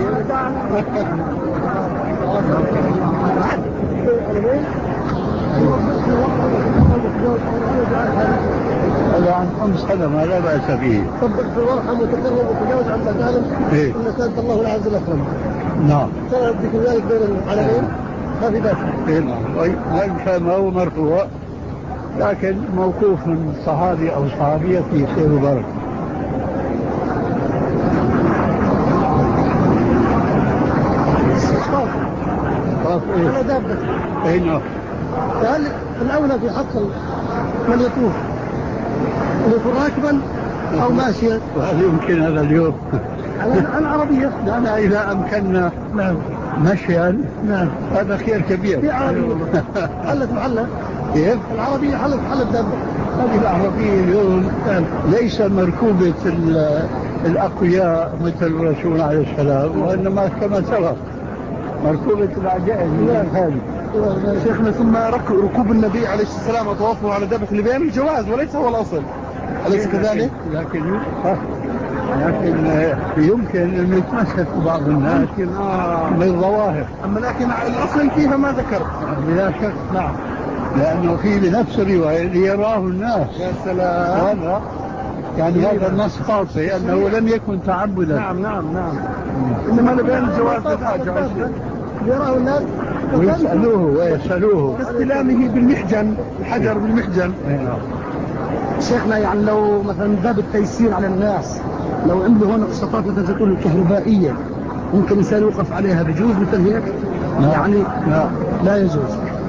هذا عن خمس سنة لا بأس به. صبر في الورحم وتكرم وتجاوز عن مكانه. إيه. إن كانت الله العز الأكرم. نعم. ترى بك ذلك بين العالمين ما في بأس. إيه نعم. وإن كان هو مرفوع لكن موقوف من صحابي أو صحابية في خير وبركة. طاف إيه؟ على دابة. إيه نعم. فهل الأولى في حق من يطوف أن يكون راكبا أو ماشيا؟ وهل يمكن هذا اليوم؟ على العربية. أنا إذا أمكننا نعم مشيا نعم هذا خير كبير. في عربية حلت محلة. كيف؟ العربية حلت محل الدابة. هذه العربية اليوم ليس مركوبة الأقوياء مثل الرسول عليه السلام وإنما كما سبق مركوبة العجائز هذه. شيخنا ثم ركوب النبي عليه السلام وطوافه على دابة لبيان الجواز وليس هو الأصل أليس كذلك؟ لكن لكن يمكن أن يتمسك بعض الناس بالظواهر. أما لكن الأصل فيها ما ذكر. بلا شك. نعم. لأنه في بنفس الرواية ليراه الناس. يا سلام. هذا يعني هذا النص قاطع أنه لم يكن تعبدا. نعم نعم نعم. إنما لبيان الجواز بالحاجة ليراه الناس ويسألوه ويسألوه كاستلامه بالمحجن الحجر بالمحجن. شيخنا يعني لو مثلا باب التيسير على الناس لو عنده هنا قسطات مثلا تكون الكهربائية ممكن إنسان يوقف عليها بجوز مثل هيك. لا. يعني لا, لا يجوز.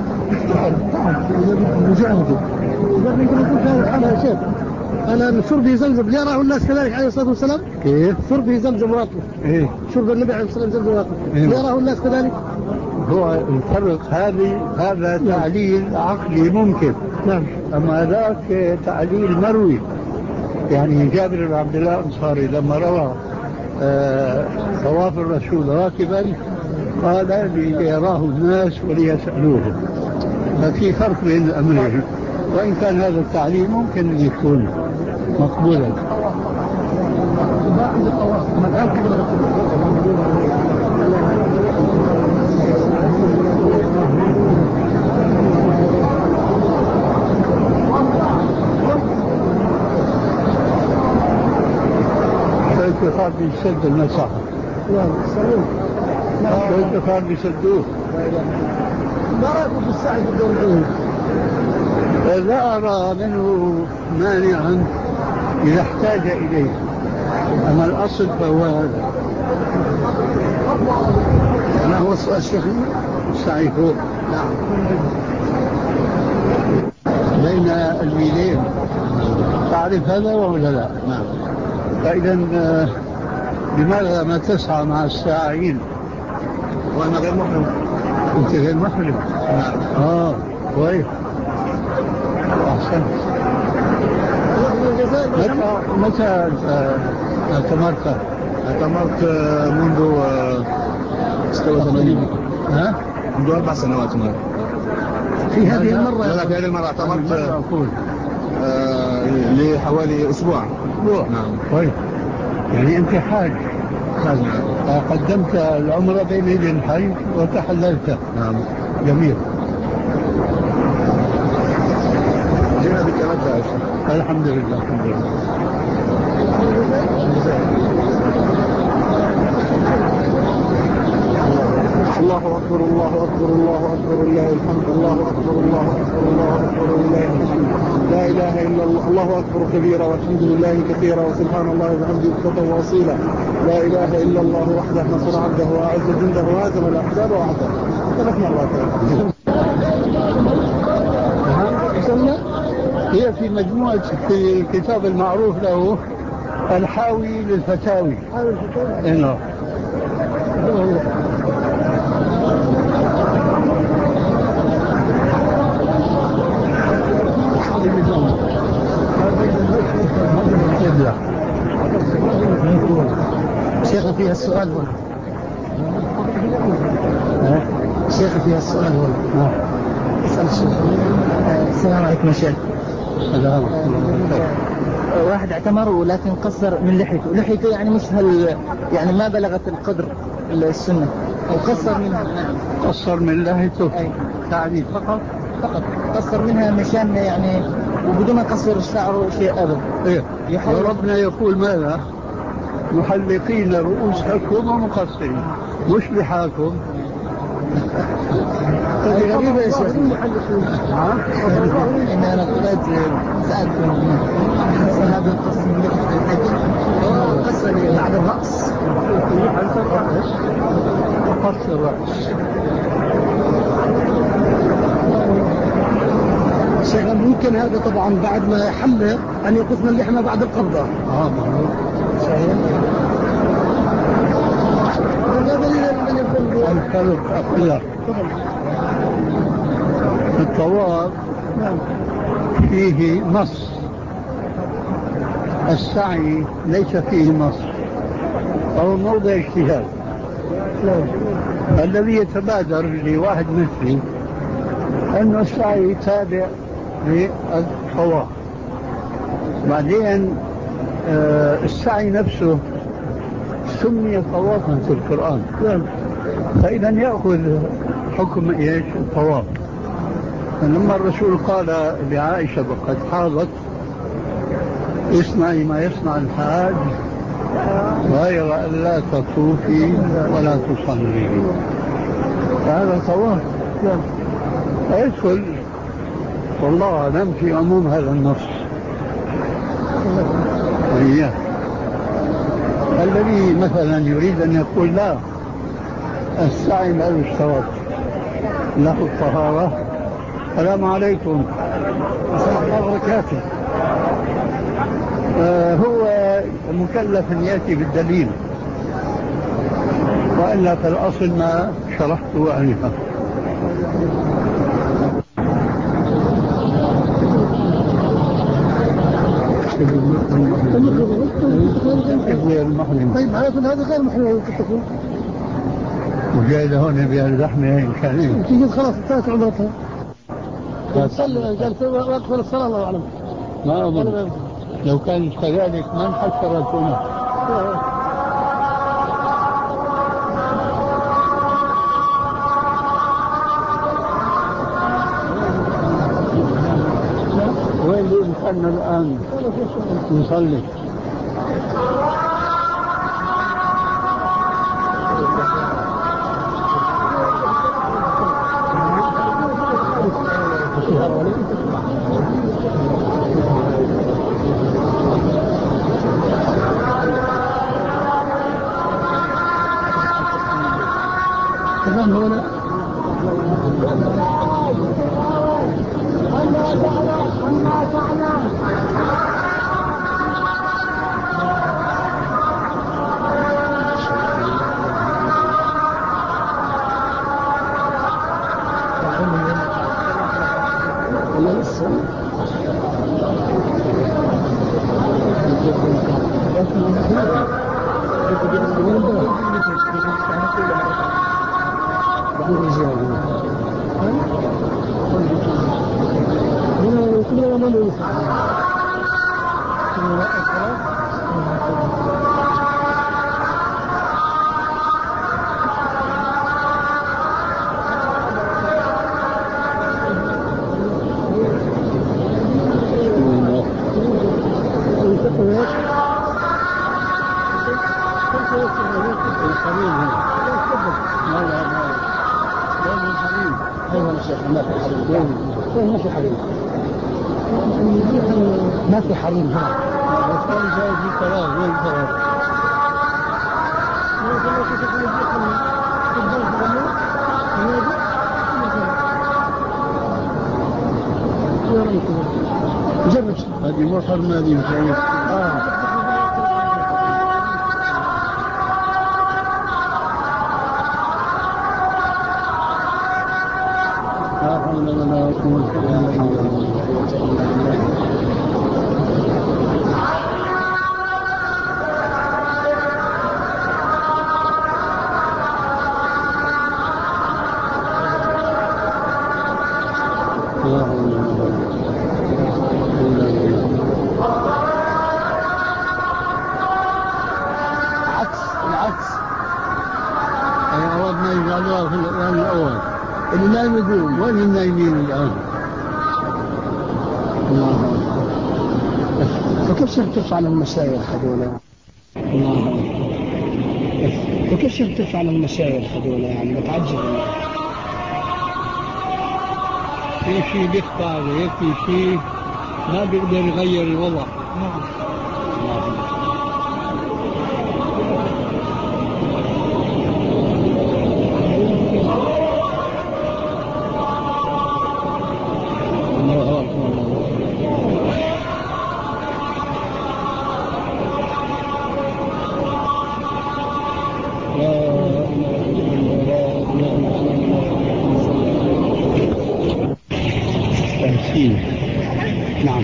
مجاهدة يمكن يكون في هذا الحال يا شيخ. أنا شربي زمزم يراه الناس كذلك عليه الصلاة والسلام. كيف؟ شربي زمزم واقف. إيه؟ شرب النبي عليه الصلاة والسلام زمزم واقف. إيه؟ يراه الناس كذلك. هو الفرق هذه هذا تعليل عقلي ممكن. نعم. أما ذاك تعليل مروي. يعني جابر بن عبد الله الأنصاري لما روى آه طواف الرسول راكبا قال ليراه الناس وليسألوه، ففي فرق بين الأمرين، وإن كان هذا التعليم ممكن أن يكون مقبولا. الاتخاذ بيسد المساحة، الاتخاذ بيسدوه. ما رأيكم في السعي في الدورتين؟ لا أرى منه مانعا إذا احتاج إليه، أما الأصل فهو هذا. ما هو السؤال شيخنا؟ السعي فوق نعم بين الميلين، تعرف هذا ولا لا؟ نعم. فإذا لماذا ما تسعى مع الساعين؟ وأنا غير محرم. أنت غير محرم؟ نعم. آه كويس، أحسنت. متى متى اعتمرت؟ اعتمرت منذ ستة وثمانين. ها؟ منذ أربع سنوات. مرة في هذه المرة؟ لا، في هذه المرة اعتمرت أقول آه لحوالي أسبوع. أسبوع؟ نعم. كويس، يعني أنت حاج. حاج. نعم. قدمت العمرة بين يدي الحج وتحللت. نعم. جميل. جينا بالتمتع. الحمد لله الحمد لله. الله أكبر الله أكبر الله أكبر لله الحمد. الله أكبر الله أكبر الله أكبر لله الحمد. لا إله إلا الله. الله أكبر كبيرا والحمد لله كثيرا وسبحان الله وبحمده بكرة وأصيلا. لا إله إلا الله وحده نصر عبده وأعز جنده وهزم الأحزاب وحده. ثلاث مرات. هي في مجموعة في الكتاب المعروف له الحاوي للفتاوي. حاوي الفتاوي. إنه شيخ فيها السؤال هنا. شيخ فيها السؤال هنا. اسأل الشيخ. السلام عليكم يا شيخ. السلام. واحد اعتمر ولكن قصر من لحيته، لحيته يعني مش هل يعني ما بلغت القدر السنة أو قصر منها. نعم. قصر من لحيته. أي. يعني فقط فقط قصر منها مشان يعني وبدون قصر شعره شيء أبدا. إيه. وربنا يقول ماذا؟ محلقين رؤوسكم ومقصرين، مش لحاكم. هذه غريبة يا شيخ. إن أنا قلت سألتكم هذا القصر من لحيته قصر بعد الرأس. قص الرأس. شيخ ممكن هذا طبعا بعد ما يحلق أن يقصنا اللحمة بعد القبضة. آه معروف. صحيح. الفرق أقول الطواف فيه نص، السعي ليس فيه نص أو موضع اجتهاد. الذي يتبادر لواحد مثلي أن السعي تابع للطواف. بعدين آه السعي نفسه سمي طوافا في القرآن، فإذا يأخذ حكم إيش الطواف. لما الرسول قال لعائشة وقد حاضت اصنعي ما يصنع الحاج غير أن لا تطوفي ولا تصلي، فهذا طواف يدخل والله أعلم في عموم هذا النص. إياه الذي مثلا يريد أن يقول لا السعي لا يشترط له الطهارة. السلام عليكم ورحمة الله وبركاته. آه هو مكلف أن يأتي بالدليل، وإلا فالأصل ما شرحته عنها. المحرم. طيب هذا هذا غير محرم قد تكون. وجاي لهون بهالزحمة كان إيه؟ تجي خلاص انتهت عمرتها. صلي قال وقف الصلاة الله أعلم. ما أظن لو كانت كذلك ما انحسرت هنا. وين بإمكاننا الآن نصلي؟ تمام هنا. ما في حريم هنا. بس كان جاي في ثلاث وين ثلاث؟ جرب. هذه مو حرمة هذه مشايخ. آه. لا حول ولا قوة إلا بالله. عكس العكس. أنا أردنا يجعلوها في الآن الأول. اللي نايم يقوم. وين النايمين الآن؟ الله. فكيف شرط ترفع عن المشايخ هذولا؟ الله. وكيف شرط ترفع عن المشايخ هذولا يعني بتعجب. في شيء بيخفى عليه، في شيء ما بيقدر يغير الوضع. نعم. الله أكبر. تمثيل. نعم.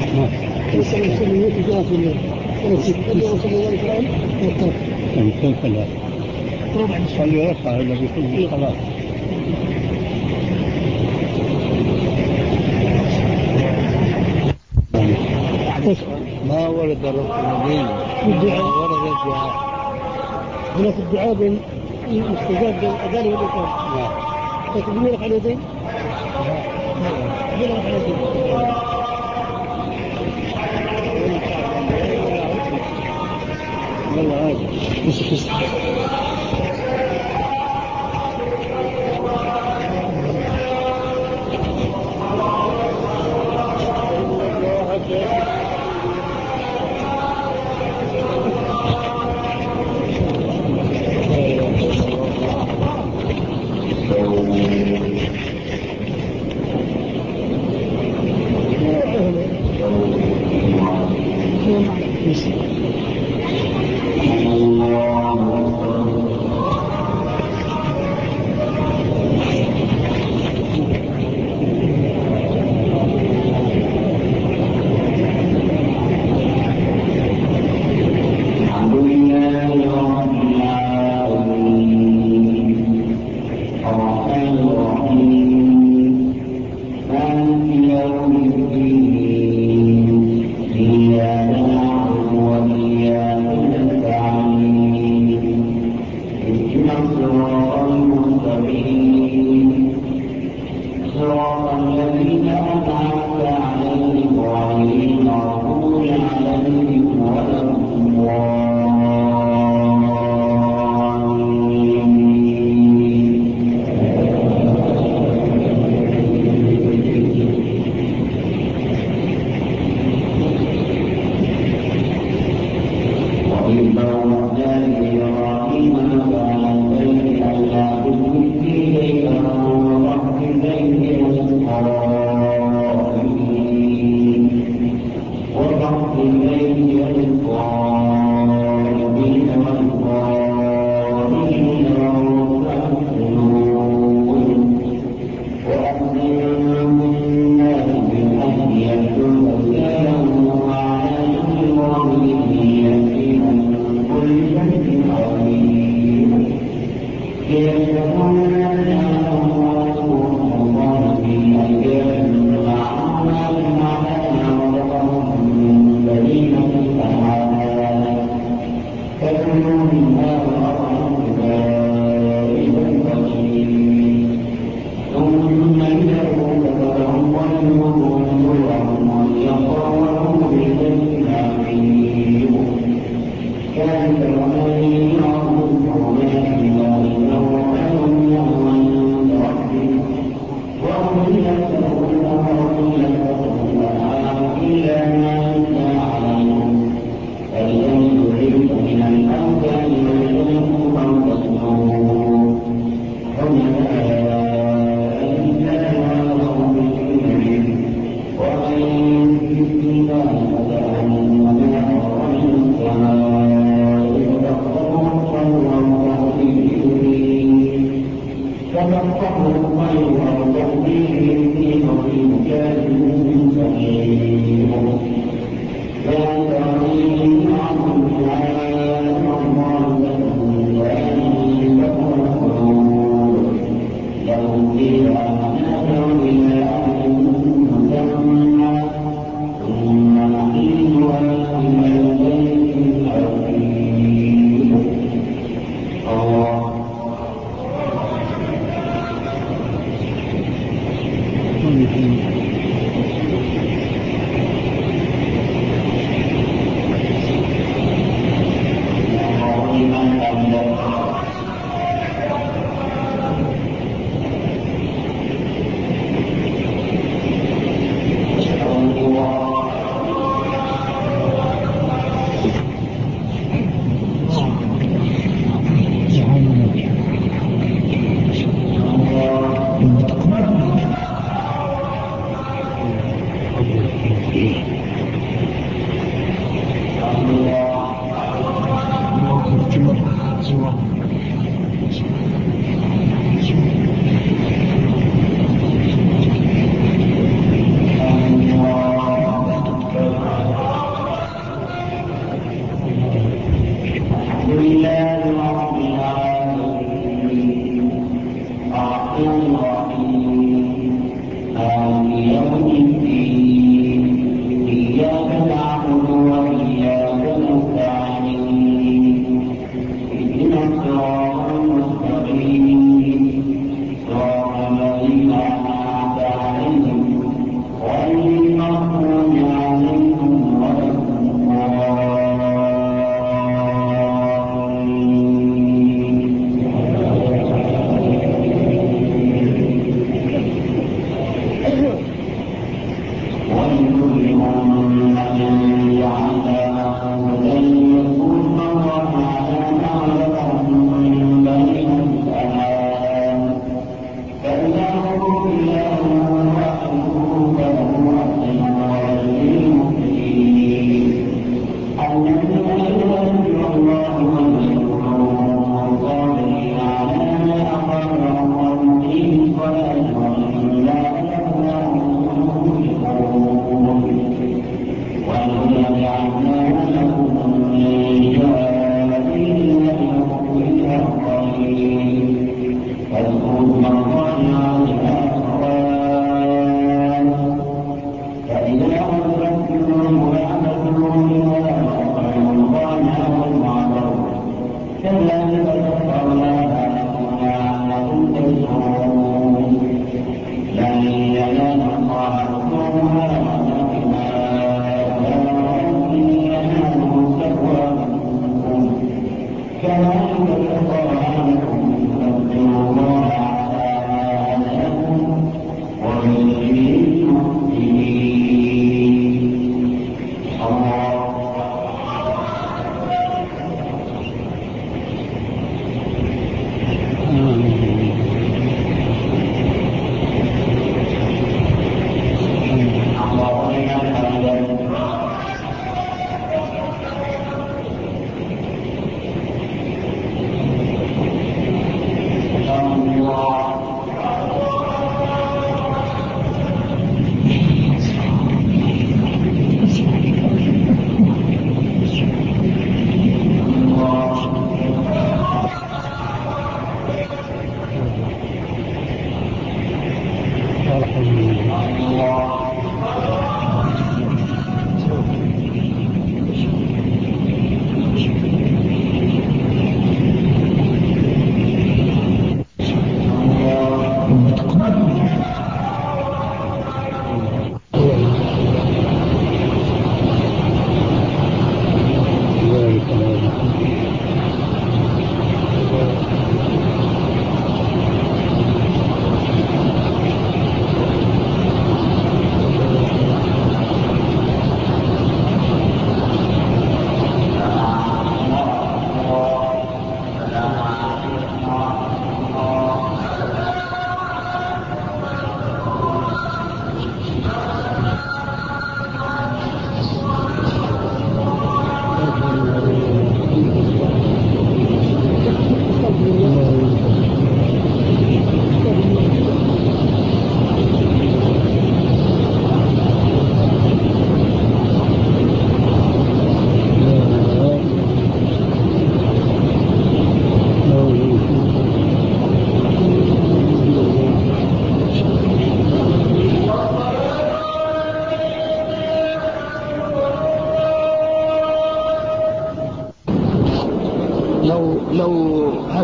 كيف لا؟ خلي رفع هذا بيكون خلاص. ما ورد رفع اليدين، ورد الدعاء. هناك الدعاء بين الاستجابة بين الأذان والإقامة. نعم. لكن بدون رفع اليدين؟ بدون رفع اليدين. والله هذا بس بس. الله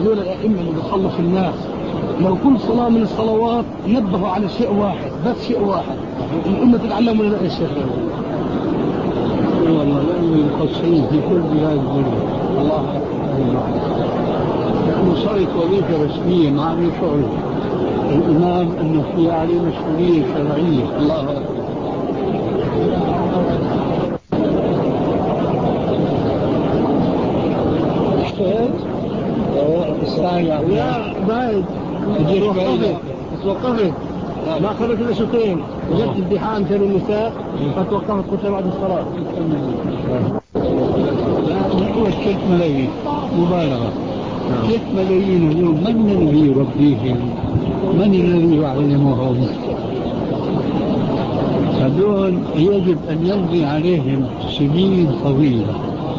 هذول الأئمة اللي بيخلصوا الناس لو كل صلاة من الصلوات نبهوا على شيء واحد بس شيء واحد الأمة تتعلم ولا لا يا شيخ؟ والله لأنه يخصين في كل بلاد الدنيا. الله لأنه صارت وظيفة رسمية ما عم يشعر الإمام أنه في عليه مسؤولية شرعية. الله أكبر. الساعة يا بايد توقفت ما خرجت إلا شوطين جت امتحان كانوا النساء فتوقفت كنت بعد الصلاة. هو ست ملايين مبالغة. ست ملايين اليوم من الذي يربيهم؟ من الذي يعلمهم؟ هذول يجب أن يمضي عليهم سنين طويلة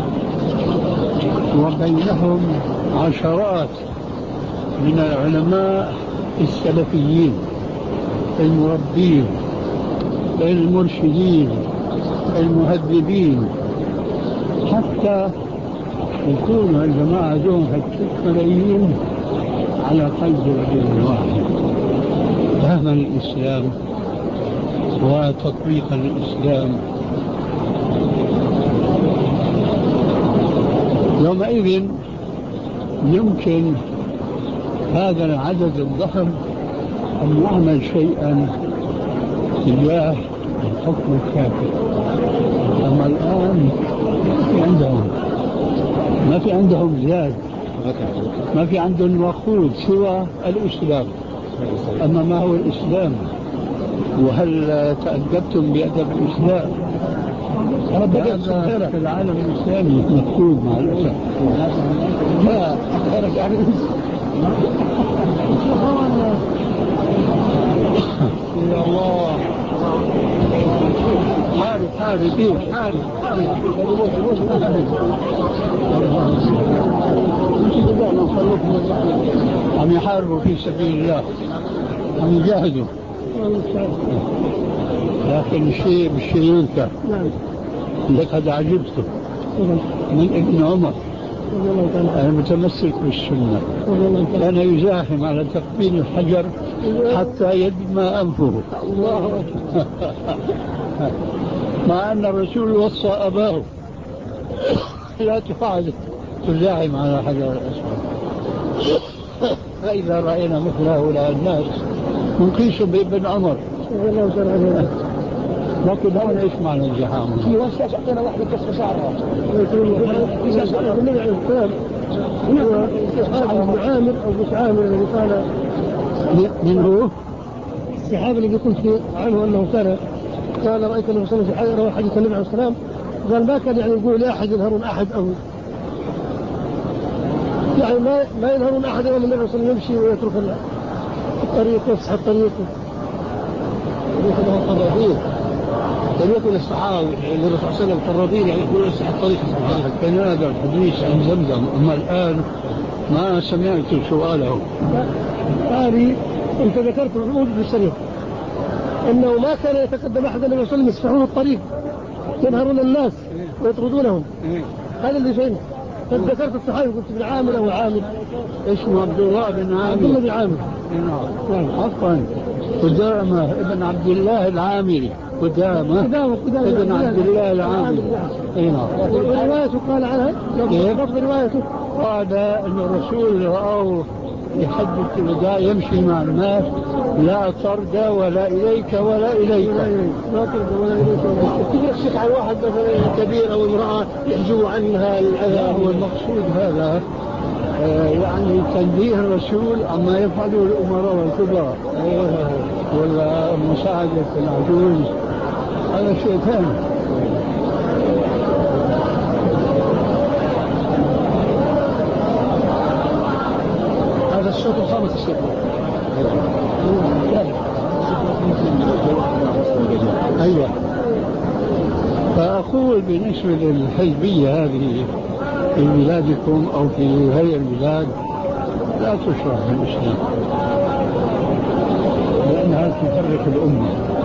وبينهم عشرات من العلماء السلفيين المربين المرشدين المهذبين حتى يكون الجماعة دون ست ملايين على قلب رجل واحد فهما الإسلام وتطبيقا للإسلام. يومئذ يمكن هذا العدد الضخم أن يعمل شيئا تجاه الحكم الكافر. أما الآن ما في عندهم ما في عندهم زاد ما في عندهم وقود سوى الإسلام. أما ما هو الإسلام؟ وهل تأدبتم بأدب الإسلام؟ هذا في العالم الإسلامي مكتوب مع الأسف. لا يا الله حارب حارب إيه حارب عم يحاربوا في سبيل الله عم يجاهدوا لكن الشيء بالشيء ينكر. لقد عجبته من ابن عمر المتمسك بالسنة كان يزاحم على تقبيل الحجر حتى يدمى أنفه مع أن الرسول وصى أباه لا تفعل تزاحم على حجر الأسود. فإذا رأينا مثل هؤلاء الناس نقيس بابن عمر. لكن هون ايش معنى الزحام؟ في وسع اعطينا واحده كسر شعرها. النبي عليه السلام ابو عامر او مش عامر الذي قال من هو؟ الصحابي الذي قلت عنه انه كان قال رايت النبي صلى الله عليه وسلم حديث النبي عليه السلام قال ما كان يعني يقول لاحد ينهرون احد او يعني ما ما ينهرون احد يوم النبي صلى الله عليه وسلم يمشي ويترك الطريق يفسح الطريق. يقولون قرابين لم يكن الصحابة للرسول صلى الله عليه وسلم قرابين يعني يقولون يفسح الطريق. كان هذا الحديث عن زمزم. أما الآن ما سمعت سؤاله. قال أنت ذكرت موجود في الشريف أنه ما كان يتقدم أحد النبي صلى الله عليه وسلم يسفحون الطريق ينهرون الناس ويطردونهم. هذا اللي فين ذكرت الصحابي قلت ابن عامر أو عامر اسمه عبد الله بن عامر. عبد الله بن عامر نعم عفوا قدامة ابن عبد الله العامري. قدامة ابن عبد الله العامري. وروايته قال عنها لفظ روايته قال أن الرسول رأوه يحدث الوداع يمشي مع الناس لا طرد ولا إليك ولا إليك لا طرد ولا إليك تقدر الشيخ على واحد مثلا كبير أو امرأة يحجوا عنها الأذى. هو المقصود هذا آه يعني تنبيه الرسول عما يفعله الأمراء والكبراء ولا مساعدة العجوز هذا شيء ثاني. هذا الشوط الخامس الشيخ. أيوة. فأقول بالنسبة للحزبية هذه في بلادكم أو في غير البلاد لا تشرع في الإسلام لأنها تفرق الأمة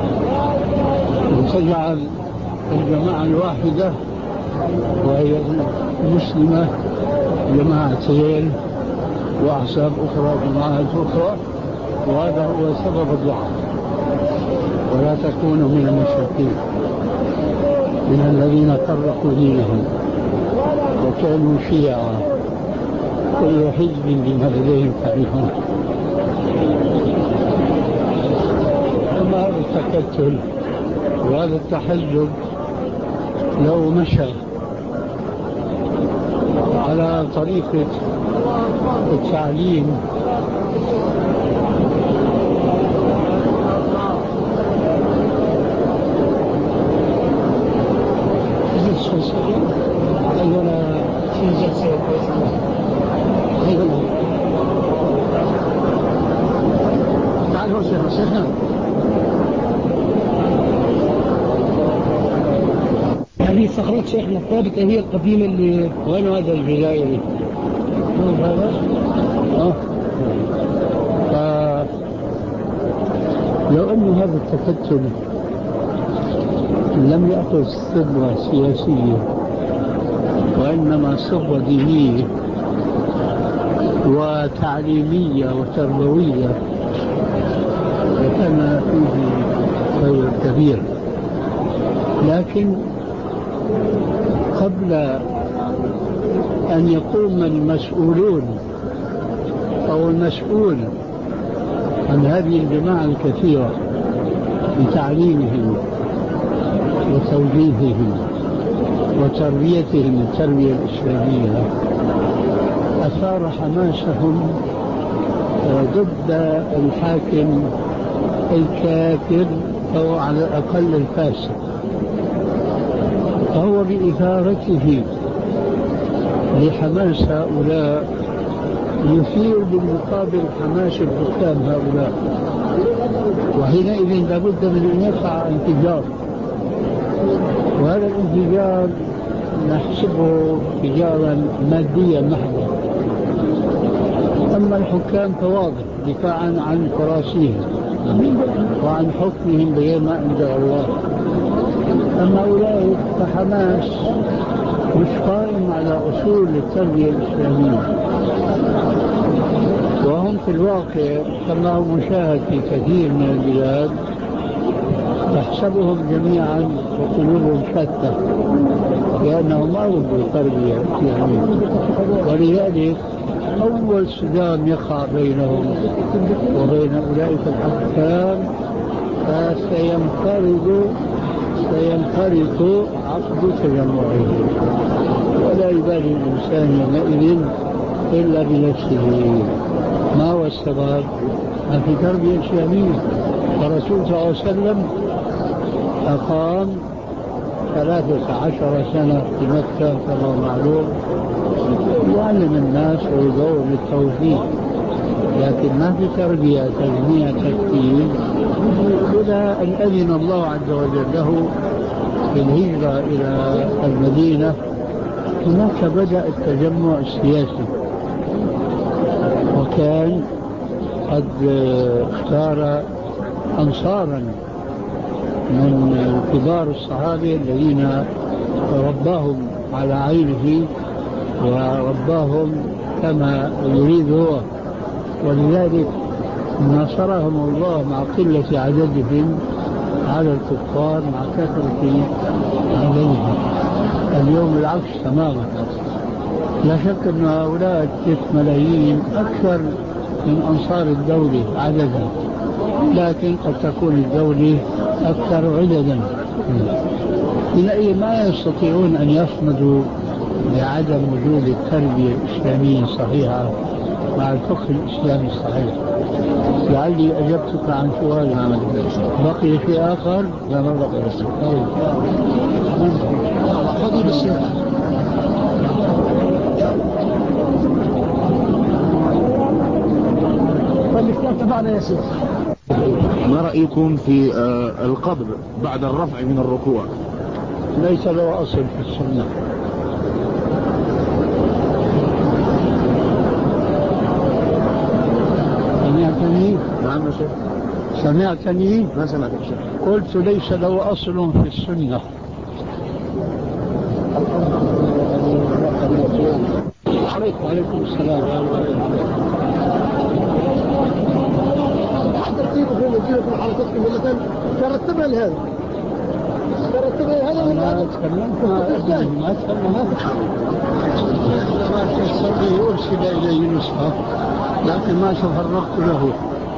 وتجعل الجماعة الواحدة وهي المسلمة جماعتين وأحزاب أخرى جماعات أخرى، وهذا هو سبب الضعف. ولا تكونوا من المشركين من الذين فرقوا دينهم وكانوا شيعا كل حزب بما لديهم فرحون. أما هذا التكتل وهذا التحزب لو مشى على طريقة التعليم تعالوا شيخنا شيخنا هذه صخرات شيخنا الثابتة هي القديمة اللي وين هذا الجزائري؟ هذا اه لو أن هذا التكتل لم يأخذ صبغة سياسية وإنما صبغة دينية وتعليمية وتربوية لكان فيه خير كبير. لكن قبل أن يقوم المسؤولون أو المسؤول عن هذه الجماعة الكثيرة بتعليمهم وتوجيههم وتربيتهم التربية الإسلامية، أثار حماسهم ضد الحاكم الكافر أو على الأقل الفاسد، فهو بإثارته لحماس هؤلاء يثير بالمقابل حماس الحكام هؤلاء، وحينئذ لابد من أن يقع انفجار. وهذا الانفجار نحسبه انفجارا ماديا محضا. أما الحكام فواضح دفاعا عن كراسيهم وعن حكمهم بغير ما أنزل الله. أما أولئك فحماس مش قائم على أصول التربية الإسلامية، وهم في الواقع كما هو مشاهد في كثير من البلاد تحسبهم جميعا وقلوبهم شتى لأنهم ما ردوا التربية الإسلامية. ولذلك أول صدام يقع بينهم وبين أولئك الحكام فسينفرد سينفرد عقد تجمعهم، ولا يبالي الإنسان يومئذ إلا بنفسه. ما هو السبب؟ ما في تربية إسلامية. الرسول صلى الله عليه وسلم أقام ثلاثة عشر سنة في مكة كما معلوم يعلم الناس ويدور للتوحيد، لكن ما في تربية تجميع تكتيل إلى أن أذن الله عز وجل له في الهجرة إلى المدينة. هناك بدأ التجمع السياسي، وكان قد اختار أنصارا من كبار الصحابة الذين رباهم على عينه ورباهم كما يريد هو، ولذلك نصرهم الله مع قلة عددهم على الكفار مع كثرة عددهم. اليوم العكس تماما. لا شك أن هؤلاء ست ملايين أكثر من أنصار الدولة عددا، لكن قد تكون الدولة أكثر عددا. حينئذ ما يستطيعون أن يصمدوا لعدم وجود التربية الإسلامية الصحيحة مع الفقه الإسلامي الصحيح. لعلي أجبتك عن سؤالي. بقي شيء آخر؟ لا ما بقي بس. فضيلة الشيخ فالإسلام تبعنا يا شيخ، ما رأيكم في القبض بعد الرفع من الركوع؟ ليس له أصل في السنة. سمعتني؟ نعم يا شيخ. سمعتني؟ ما سمعتك يا شيخ. قلت ليس له أصل في السنة. عليكم وعليكم السلام. ترتيبه في مدينة حركتكم مثلا ترتبها لهذا ترتبها لهذا أنا تكلمت ما تكلمت ما تستطيع أرسل إليه نسخة لكن ما تفرغت له.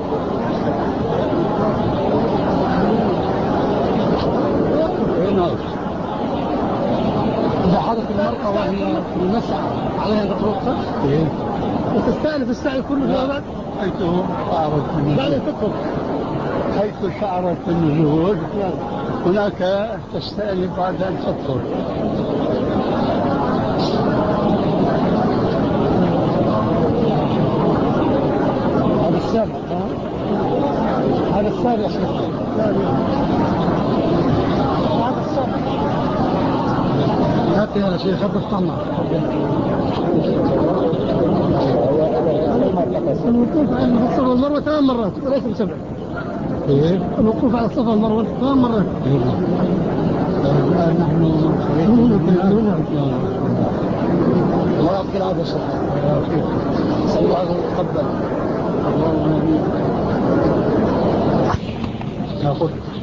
إذا حدث المرأة وهي في المسعى عليها رخصة وتستأنف السعي كله فيما بعد حيث شعرت بعد أن تدخل حيث شعرت بالنزول هناك تستأنف بعد أن تدخل. هذا السابع هذا السابع هذا السابع هات يا شيخ خفف طمع. الوقوف على الصفا والمروة ثمان مرات وليس بسبع. الوقوف على الصفا والمروة ثمان مرات. الآن نحن الله يعطيك العافية شيخ. الله يتقبل. اللهم آمين.